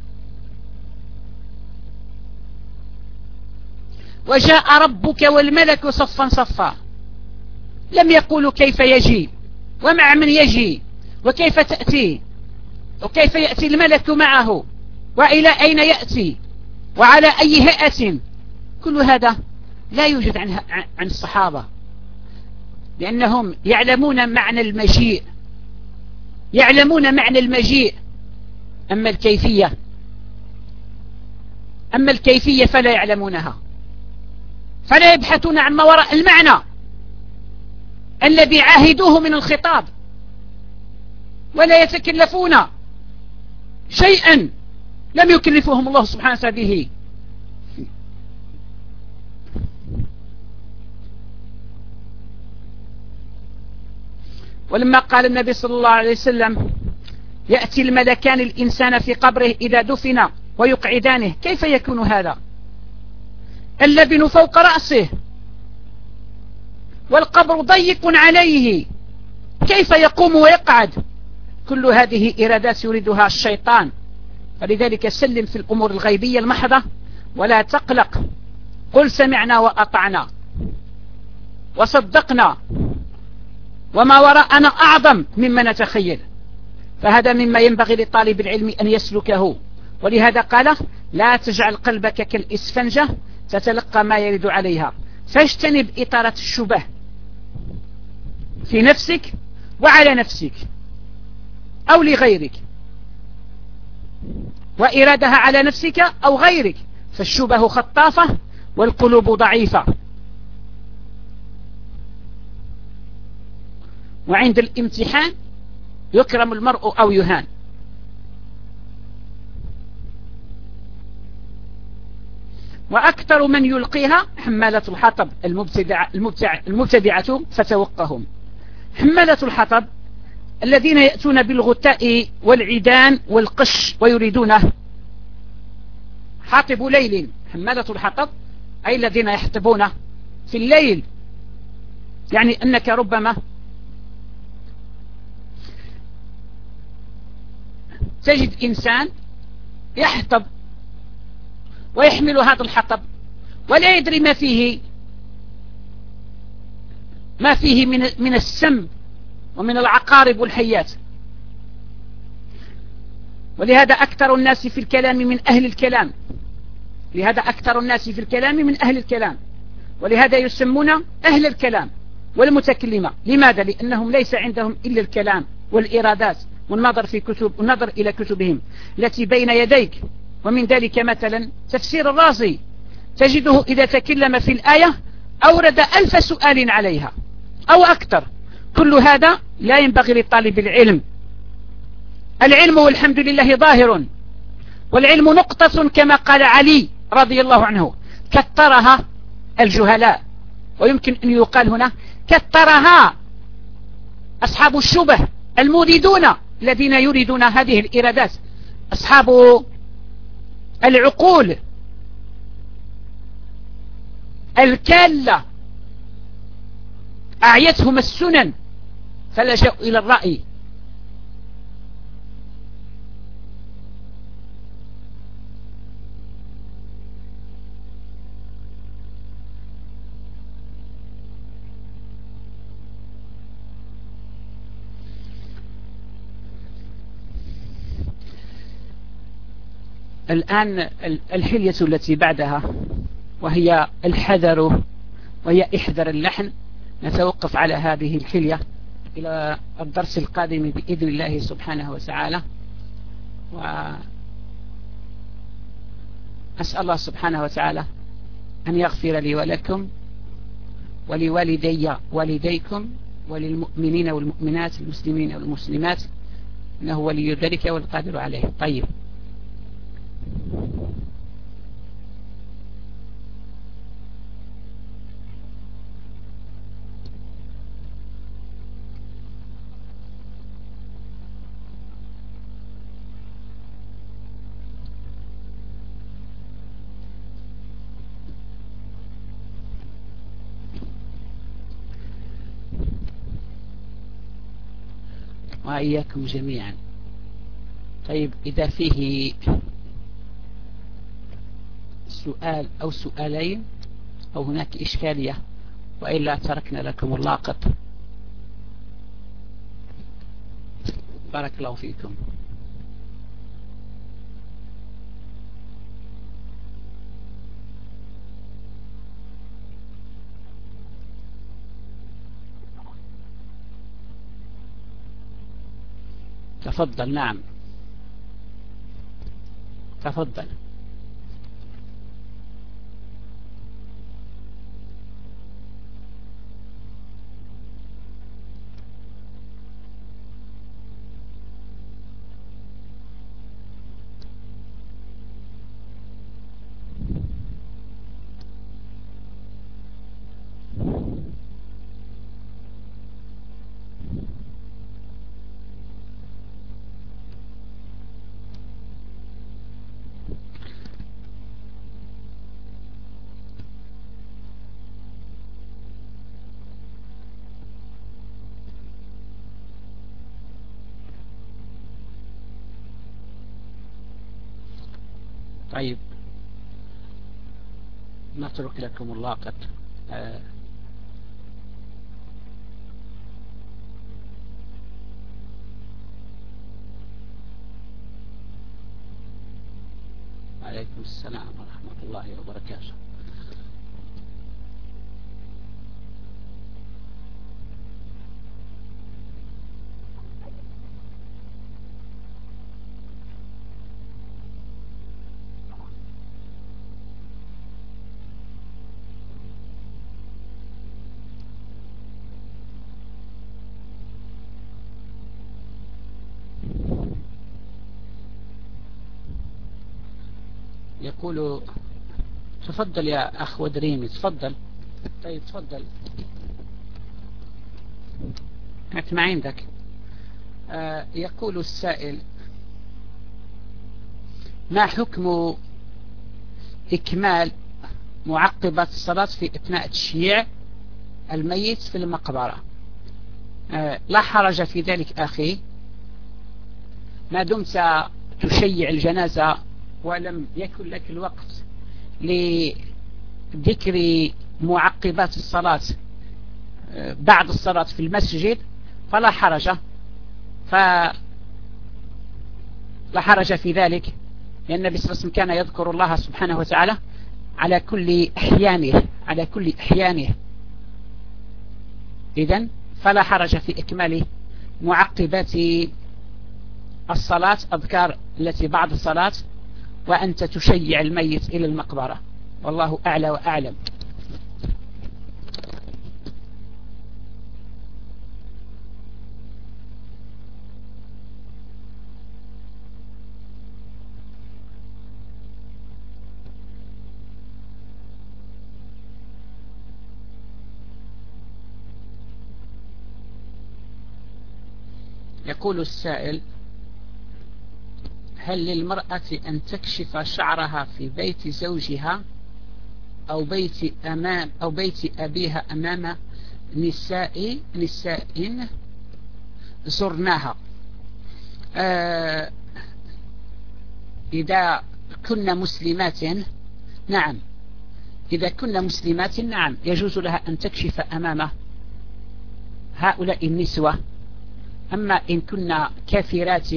وجاء ربك والملك صفا صفا. لم يقولوا كيف يجي ومع من يجي وكيف تأتي وكيف يأتي الملك معه وإلى أين يأتي وعلى أي هيئة. كل هذا لا يوجد عن الصحابة. لأنهم يعلمون معنى المجيء، يعلمون معنى المجيء. أما الكيفية فلا يعلمونها، فلا يبحثون عن ما وراء المعنى الذي عاهدوه من الخطاب، ولا يتكلفون شيئا لم يكلفهم الله سبحانه وتعالى به. ولما قال النبي صلى الله عليه وسلم: يأتي الملكان الإنسان في قبره إذا دفن ويقعدانه، كيف يكون هذا؟ اللبن فوق رأسه والقبر ضيق عليه، كيف يقوم ويقعد؟ كل هذه إرادات يريدها الشيطان. فلذلك سلم في الأمور الغيبية المحضة ولا تقلق، قل سمعنا وأطعنا وصدقنا، وما وراءنا أعظم مما نتخيل. فهذا مما ينبغي لطالب العلم أن يسلكه. ولهذا قال: لا تجعل قلبك كالإسفنجة تتلقى ما يرد عليها، فاجتنب إطارة الشبه في نفسك وعلى نفسك أو لغيرك، وإرادها على نفسك أو غيرك، فالشبه خطافة والقلوب ضعيفة، وعند الامتحان يكرم المرء أو يهان. وأكثر من يلقيها حمالة الحطب المبتدعة فتوقهم. حمالة الحطب الذين يأتون بالغتاء والعيدان والقش ويريدونه. حاطب ليل، حمالة الحطب أي الذين يحطبون في الليل، يعني أنك ربما تجد إنسان يحطب ويحمل هذا الحطب ولا يدري ما فيه من السم ومن العقارب والحيات. ولهذا أكثر الناس في الكلام من أهل الكلام، لهذا أكثر الناس في الكلام من أهل الكلام، ولهذا يسمون أهل الكلام والمتكلمة. لماذا؟ لأنهم ليس عندهم إلا الكلام والإرادات والنظر إلى كتبهم التي بين يديك. ومن ذلك مثلا تفسير الرازي، تجده إذا تكلم في الآية أورد 1000 سؤال عليها أو أكثر. كل هذا لا ينبغي لطالب العلم. العلم والحمد لله ظاهر، والعلم نقطة كما قال علي رضي الله عنه: كثرها الجهلاء. ويمكن أن يقال هنا كثرها أصحاب الشبه المريدون الذين يريدون هذه الإرادات، أصحاب العقول الكالة أعيتهم السنن فلجأوا إلى الرأي. الآن الحلية التي بعدها وهي الحذر، وهي احذر اللحن. نتوقف على هذه الحلية إلى الدرس القادم بإذن الله سبحانه وتعالى. وأسأل الله سبحانه وتعالى أن يغفر لي ولكم ولوالدي والديكم وللمؤمنين والمؤمنات المسلمين والمسلمات، إنه ولي ذلك والقادر عليه. طيب، وإياكم جميعا. طيب، إذا فيه سؤال أو سؤالين أو هناك إشكالية، وإلا تركنا لكم اللاقط. بارك الله فيكم. تفضل. نعم تفضل. طيب نترك لكم اللاقط. عليكم السلام ورحمة الله وبركاته. يقول تفضل يا أخ ودريمي تفضل. طيب تفضل أنت ما عندك. يقول السائل ما حكم إكمال معقبات الصلاة في أثناء تشييع الميت في المقبرة؟ لا حرج في ذلك أخي ما دمت تشيع الجنازة ولم يكن لك الوقت لذكر معقبات الصلاة بعد الصلاة في المسجد فلا حرج في ذلك، لأن النبي صلى الله عليه وسلم كان يذكر الله سبحانه وتعالى على كل أحيانه إذن فلا حرج في إكمال معقبات الصلاة أذكار التي بعد الصلاة وأنت تشيع الميت إلى المقبرة، والله أعلى وأعلم. يقول السائل هل للمرأة أن تكشف شعرها في بيت زوجها أو بيت أبيها أمام نساء زرناها؟ إذا كنا مسلمات نعم، إذا كنا مسلمات نعم يجوز لها أن تكشف أمام هؤلاء النسوة. أما إن كنا كافرات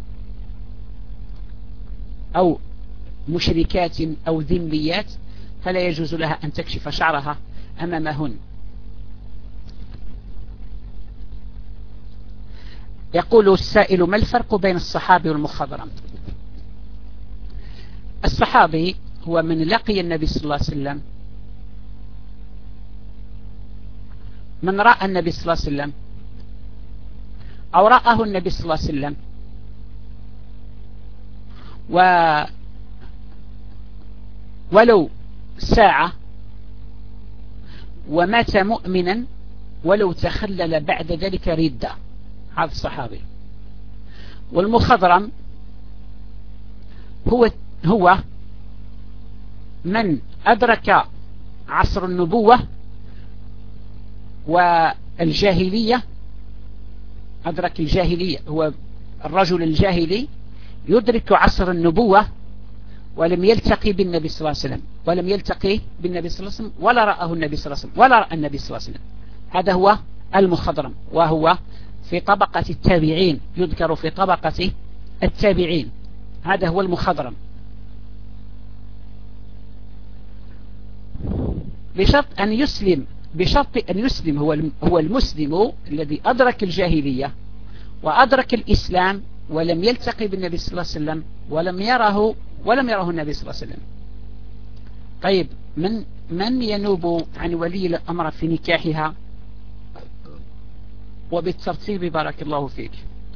أو مشركات أو ذميات فلا يجوز لها أن تكشف شعرها أمامهن. يقول السائل ما الفرق بين الصحابي والمخضرم؟ الصحابي هو من لقي النبي صلى الله عليه وسلم، من رأى النبي صلى الله عليه وسلم أو رآه النبي صلى الله عليه وسلم ولو ساعة ومات مؤمنا ولو تخلل بعد ذلك ردة، هذا الصحابي. والمخضرم هو من أدرك عصر النبوة والجاهلية، أدرك الجاهلية، هو الرجل الجاهلي يدرك عصر النبوة ولم يلتقي بالنبي صلى الله عليه وسلم ولا رآه النبي صلى الله عليه وسلم ولا رأى النبي صلى الله عليه وسلم. هذا هو المخضرم، وهو في طبقة التابعين، يذكر في طبقة التابعين، هذا هو المخضرم. بشرط أن يسلم هو المسلم الذي أدرك الجاهلية وأدرك الإسلام ولم يلتقي بالنبي صلى الله عليه وسلم ولم يره النبي صلى الله عليه وسلم. طيب من ينوب عن ولي الأمر في نكاحها؟ وبالترتيب بارك الله فيك.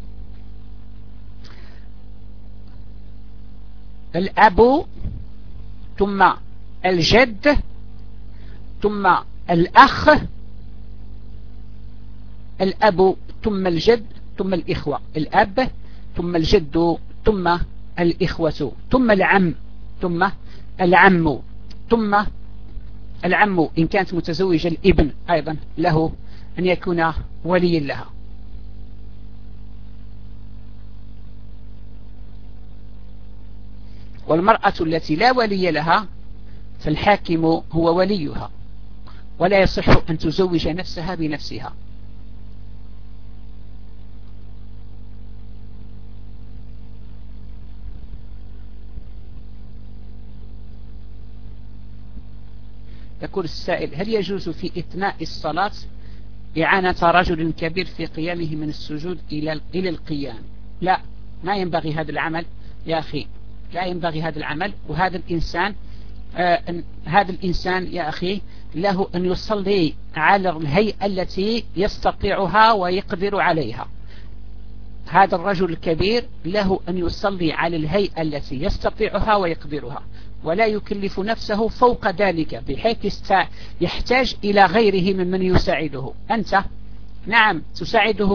الأب، ثم الجد، ثم الأخ، الأب ثم الجد ثم الإخوة، الأب ثم الجد ثم الإخوة ثم العم ثم العم ثم العم إن كانت متزوجة الابن أيضا له أن يكون وليا لها. والمرأة التي لا ولي لها فالحاكم هو وليها، ولا يصح أن تزوج نفسها بنفسها. يقول السائل: هل يجوز في إثناء الصلاة إعانة رجل كبير في قيامه من السجود إلى القيام؟ لا، ما ينبغي هذا العمل يا أخي، لا ينبغي هذا العمل. وهذا الإنسان يا أخي له أن يصلي على الهيئة التي يستطيعها ويقدر عليها. هذا الرجل الكبير له أن يصلي على الهيئة التي يستطيعها ويقدرها، ولا يكلف نفسه فوق ذلك بحيث يحتاج إلى غيره ممن يساعده. أنت نعم تساعده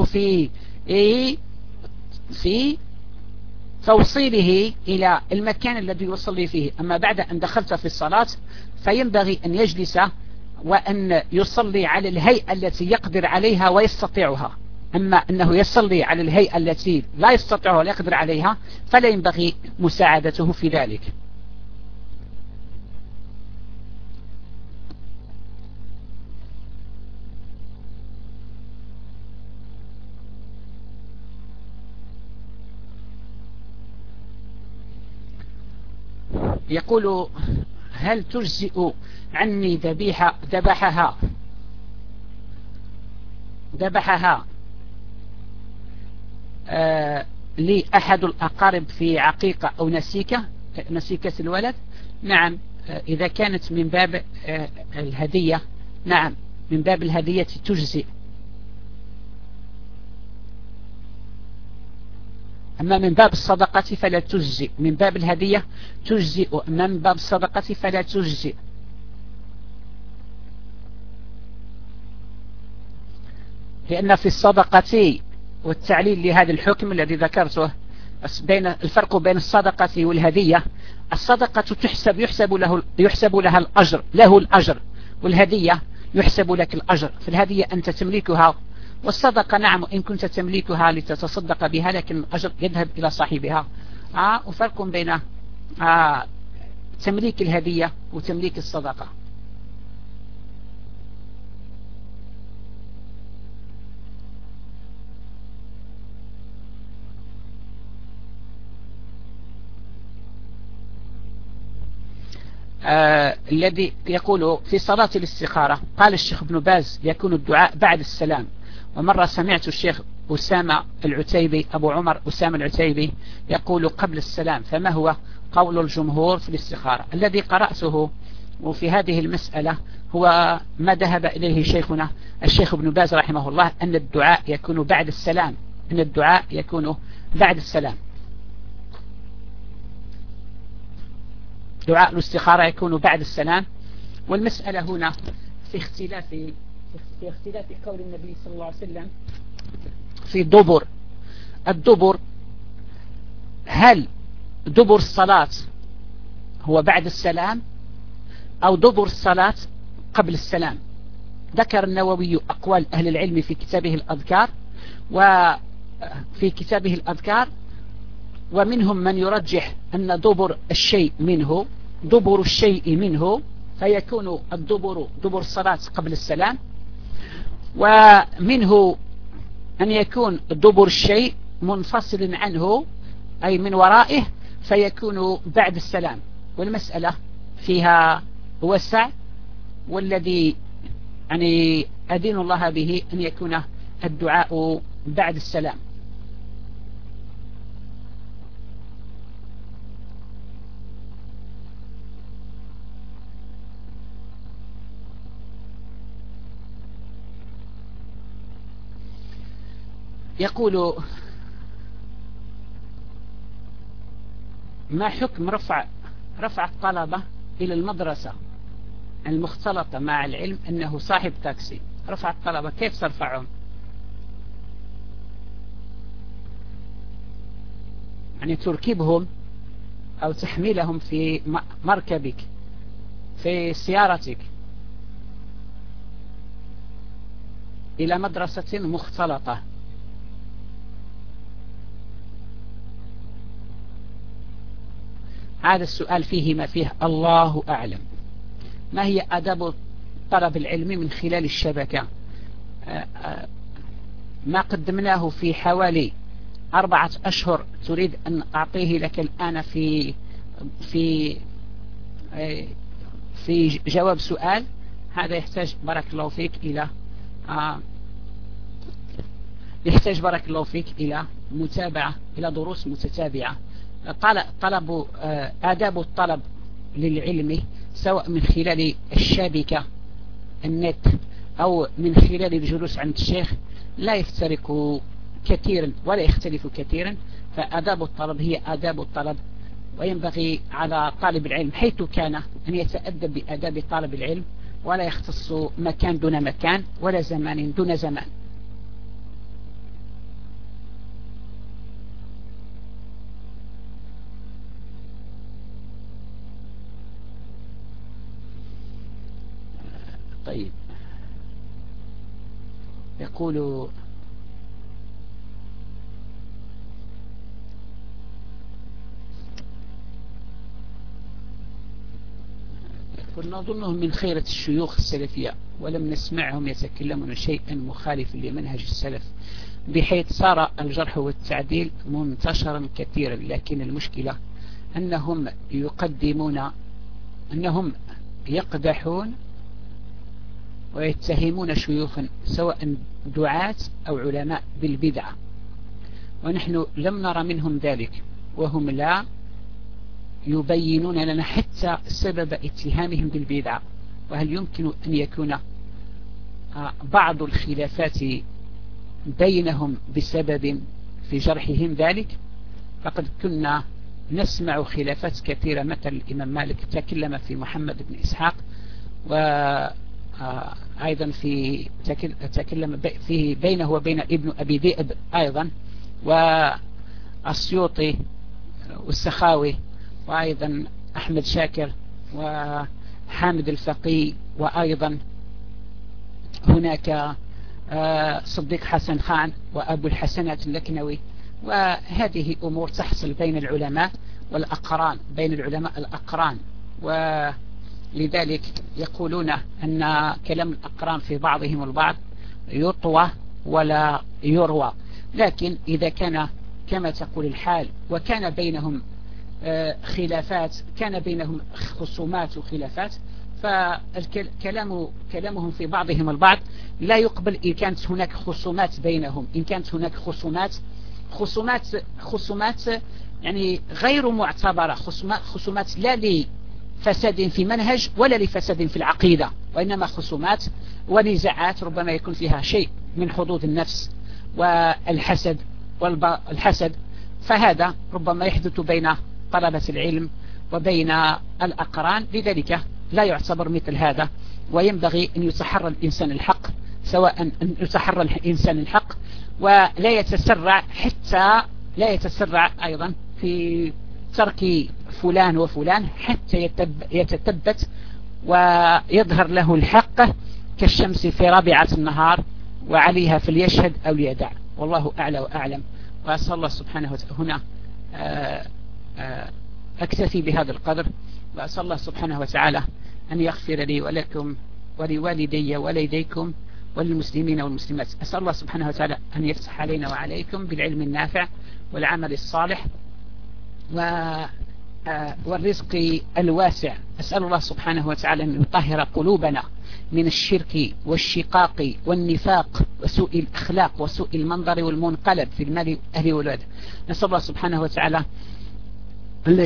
في توصيله إلى المكان الذي يصلي فيه، أما بعد أن دخلت في الصلاة فينبغي أن يجلس وأن يصلي على الهيئة التي يقدر عليها ويستطيعها. أما أنه يصلي على الهيئة التي لا يستطيعها ولا يقدر عليها فلا ينبغي مساعدته في ذلك. يقول: هل تجزئ عني ذبحها لي أحد الأقارب في عقيقة أو نسيكة الولد؟ نعم، إذا كانت من باب الهدية، نعم من باب الهدية تجزئ. أما من باب الصدقة فلا تجزئ. من باب الهدية تجزئ، أما من باب الصدقة فلا تجزئ. لأن في الصدقة والتعليل لهذا الحكم الذي ذكرته بين الفرق بين الصدقة والهدية: الصدقة يحسب لها الأجر، والهدية يحسب لك الأجر. في الهدية أنت تملكها، والصدقة نعم إن كنت تملكها لتتصدق بها لكن الأجر يذهب إلى صاحبها. وفرق بين تمليك الهدية وتمليك الصدقة. الذي يقول في صلاة الاستخارة، قال الشيخ ابن باز: يكون الدعاء بعد السلام. ومرة سمعت الشيخ أسامة العتيبي أبو عمر أسامة العتيبي يقول قبل السلام. فما هو قول الجمهور في الاستخارة؟ الذي قرأته وفي هذه المسألة هو ما ذهب إليه شيخنا الشيخ ابن باز رحمه الله، أن الدعاء يكون بعد السلام، أن الدعاء يكون بعد السلام. دعاء الاستخارة يكون بعد السلام. والمسألة هنا في اختلاف قول النبي صلى الله عليه وسلم في الدبر. هل دبر الصلاة هو بعد السلام أو دبر الصلاة قبل السلام؟ ذكر النووي أقوال أهل العلم في كتابه الأذكار، ومنهم من يرجح أن دبر الشيء منه فيكون دبر الصلاة قبل السلام، ومنه أن يكون دبر الشيء منفصل عنه أي من ورائه فيكون بعد السلام. والمسألة فيها وسع، والذي يعني أدين الله به أن يكون الدعاء بعد السلام. يقول: ما حكم رفع الطلبة إلى المدرسة المختلطة مع العلم أنه صاحب تاكسي؟ رفع الطلبة كيف ترفعهم؟ يعني تركبهم أو تحملهم في مركبك في سيارتك إلى مدرسة مختلطة. هذا السؤال فيه ما فيه الله أعلم. ما هي آداب طلب العلم من خلال الشبكة؟ ما قدمناه في حوالي 4 أشهر تريد أن أعطيه لك الآن في في جواب سؤال؟ هذا يحتاج بارك الله فيك إلى متابعة، إلى دروس متتابعة. آداب الطلب للعلم سواء من خلال الشبكة النت أو من خلال الجلوس عند الشيخ لا يفترق كثيرا ولا يختلف كثيرا. فآداب الطلب هي آداب الطلب، وينبغي على طالب العلم حيث كان أن يتأدب بآداب طالب العلم، ولا يختص مكان دون مكان ولا زمان دون زمان. طيب، يقول: كنا نظنهم من خيرة الشيوخ السلفية ولم نسمعهم يتكلمون شيئا مخالفا لمنهج السلف، بحيث صار الجرح والتعديل منتشرا كثيرا. لكن المشكلة أنهم يقدحون ويتهمون شيوخا سواء دعاة أو علماء بالبدعة، ونحن لم نرى منهم ذلك، وهم لا يبينون لنا حتى سبب اتهامهم بالبدعة. وهل يمكن أن يكون بعض الخلافات بينهم بسبب في جرحهم ذلك؟ فقد كنا نسمع خلافات كثيرة، مثل الإمام مالك تكلم في محمد بن إسحاق، وأيضا في تكلم فيه بينه وبين ابن أبي ذئب أيضا، والسيوطي والسخاوي، وأيضا أحمد شاكر وحامد الفقي، وأيضا هناك صديق حسن خان وأبو الحسنات اللكنوي. وهذه أمور تحصل بين العلماء والأقران، بين العلماء الأقران، ولذلك يقولون أن كلام الأقران في بعضهم البعض يطوى ولا يروى. لكن إذا كان كما تقول الحال وكان بينهم خلافات، كان بينهم خصومات وخلافات، فكلامهم في بعضهم البعض لا يقبل إن كانت هناك خصومات بينهم. إن كانت هناك خصومات يعني غير معتبرة، خصومات لا لفساد في منهج ولا لفساد في العقيدة، وإنما خصومات ونزاعات ربما يكون فيها شيء من حظوظ النفس والحسد فهذا ربما يحدث بين طلبة العلم وبين الأقران. لذلك لا يعتبر مثل هذا، وينبغي أن يتحرى الإنسان الحق، سواء أن يتحرى الإنسان الحق ولا يتسرع، حتى لا يتسرع أيضا في ترك فلان وفلان حتى يتثبت ويظهر له الحق كالشمس في رابعة النهار وعليها فليشهد أو ليدع. والله أعلى وأعلم، وأسأل الله سبحانه وتعالى. هنا أكتفي بهذا القدر، وأسأل الله سبحانه وتعالى أن يغفر لي ولكم ولوالدي وليديكم وللمسلمين والمسلمات. أسأل الله سبحانه وتعالى أن يفتح علينا وعليكم بالعلم النافع والعمل الصالح والرزق الواسع. أسأل الله سبحانه وتعالى أن يطهر قلوبنا من الشرك والشقاق والنفاق وسوء الأخلاق وسوء المنظر والمنقلب في المال أهل والولد. نسأل الله سبحانه وتعالى أن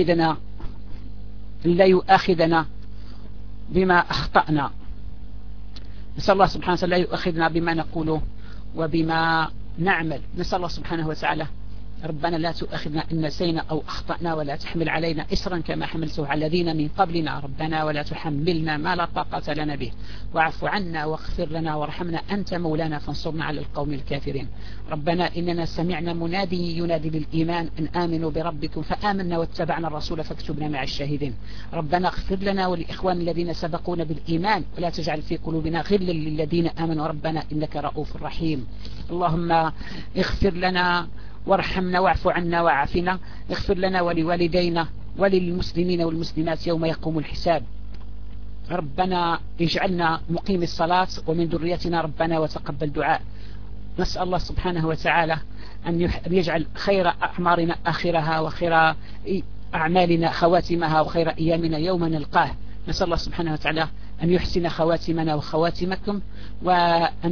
لا يؤاخذنا بما أخطأنا. نسأل الله سبحانه وتعالى لا يؤاخذنا بما نقول وبما نعمل. نسأل الله سبحانه وتعالى ربنا لا تؤاخذنا إن نسينا أو أخطأنا، ولا تحمل علينا إسرا كما حملته على الذين من قبلنا، ربنا ولا تحملنا ما لا طاقة لنا به، واعف عنا واغفر لنا وارحمنا أنت مولانا فانصرنا على القوم الكافرين. ربنا إننا سمعنا منادي ينادي للإيمان أن آمنوا بربكم فآمنا واتبعنا الرسول فاكتبنا مع الشاهدين. ربنا اغفر لنا ولإخوان الذين سبقونا بالإيمان ولا تجعل في قلوبنا غلا للذين آمنوا ربنا إنك رؤوف رحيم. اللهم اغفر لنا وارحمنا واعف عنا وعافنا، اغفر لنا ولوالدينا وللمسلمين والمسلمات يوم يقوم الحساب. ربنا اجعلنا مقيم الصلاة ومن ذريتنا ربنا وتقبل دعاء. نسأل الله سبحانه وتعالى أن يجعل خير أعمارنا آخرها وخير أعمالنا خواتمها وخير أيامنا يوم نلقاه. نسأل الله سبحانه وتعالى أن يحسن خواتمنا وخواتمكم، وأن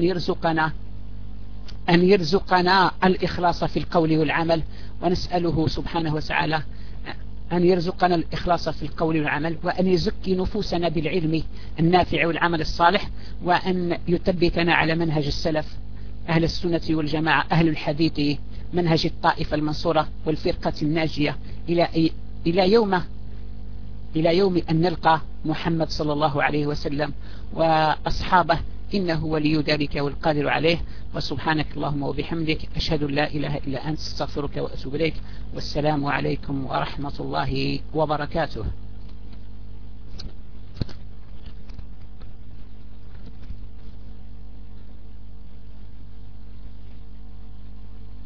يرزقنا الإخلاص في القول والعمل، ونسأله سبحانه وتعالى أن يرزقنا الإخلاص في القول والعمل، وأن يزكي نفوسنا بالعلم النافع والعمل الصالح، وأن يثبتنا على منهج السلف أهل السنة والجماعة أهل الحديث منهج الطائفة المنصورة والفرقة الناجية إلى يوم أن نلقى محمد صلى الله عليه وسلم وأصحابه، إنه ولي ذلك والقادر عليه. وسبحانك اللهم وبحمدك أشهد أن لا إله إلا أنت استغفرك وأتوب إليك، والسلام عليكم ورحمة الله وبركاته.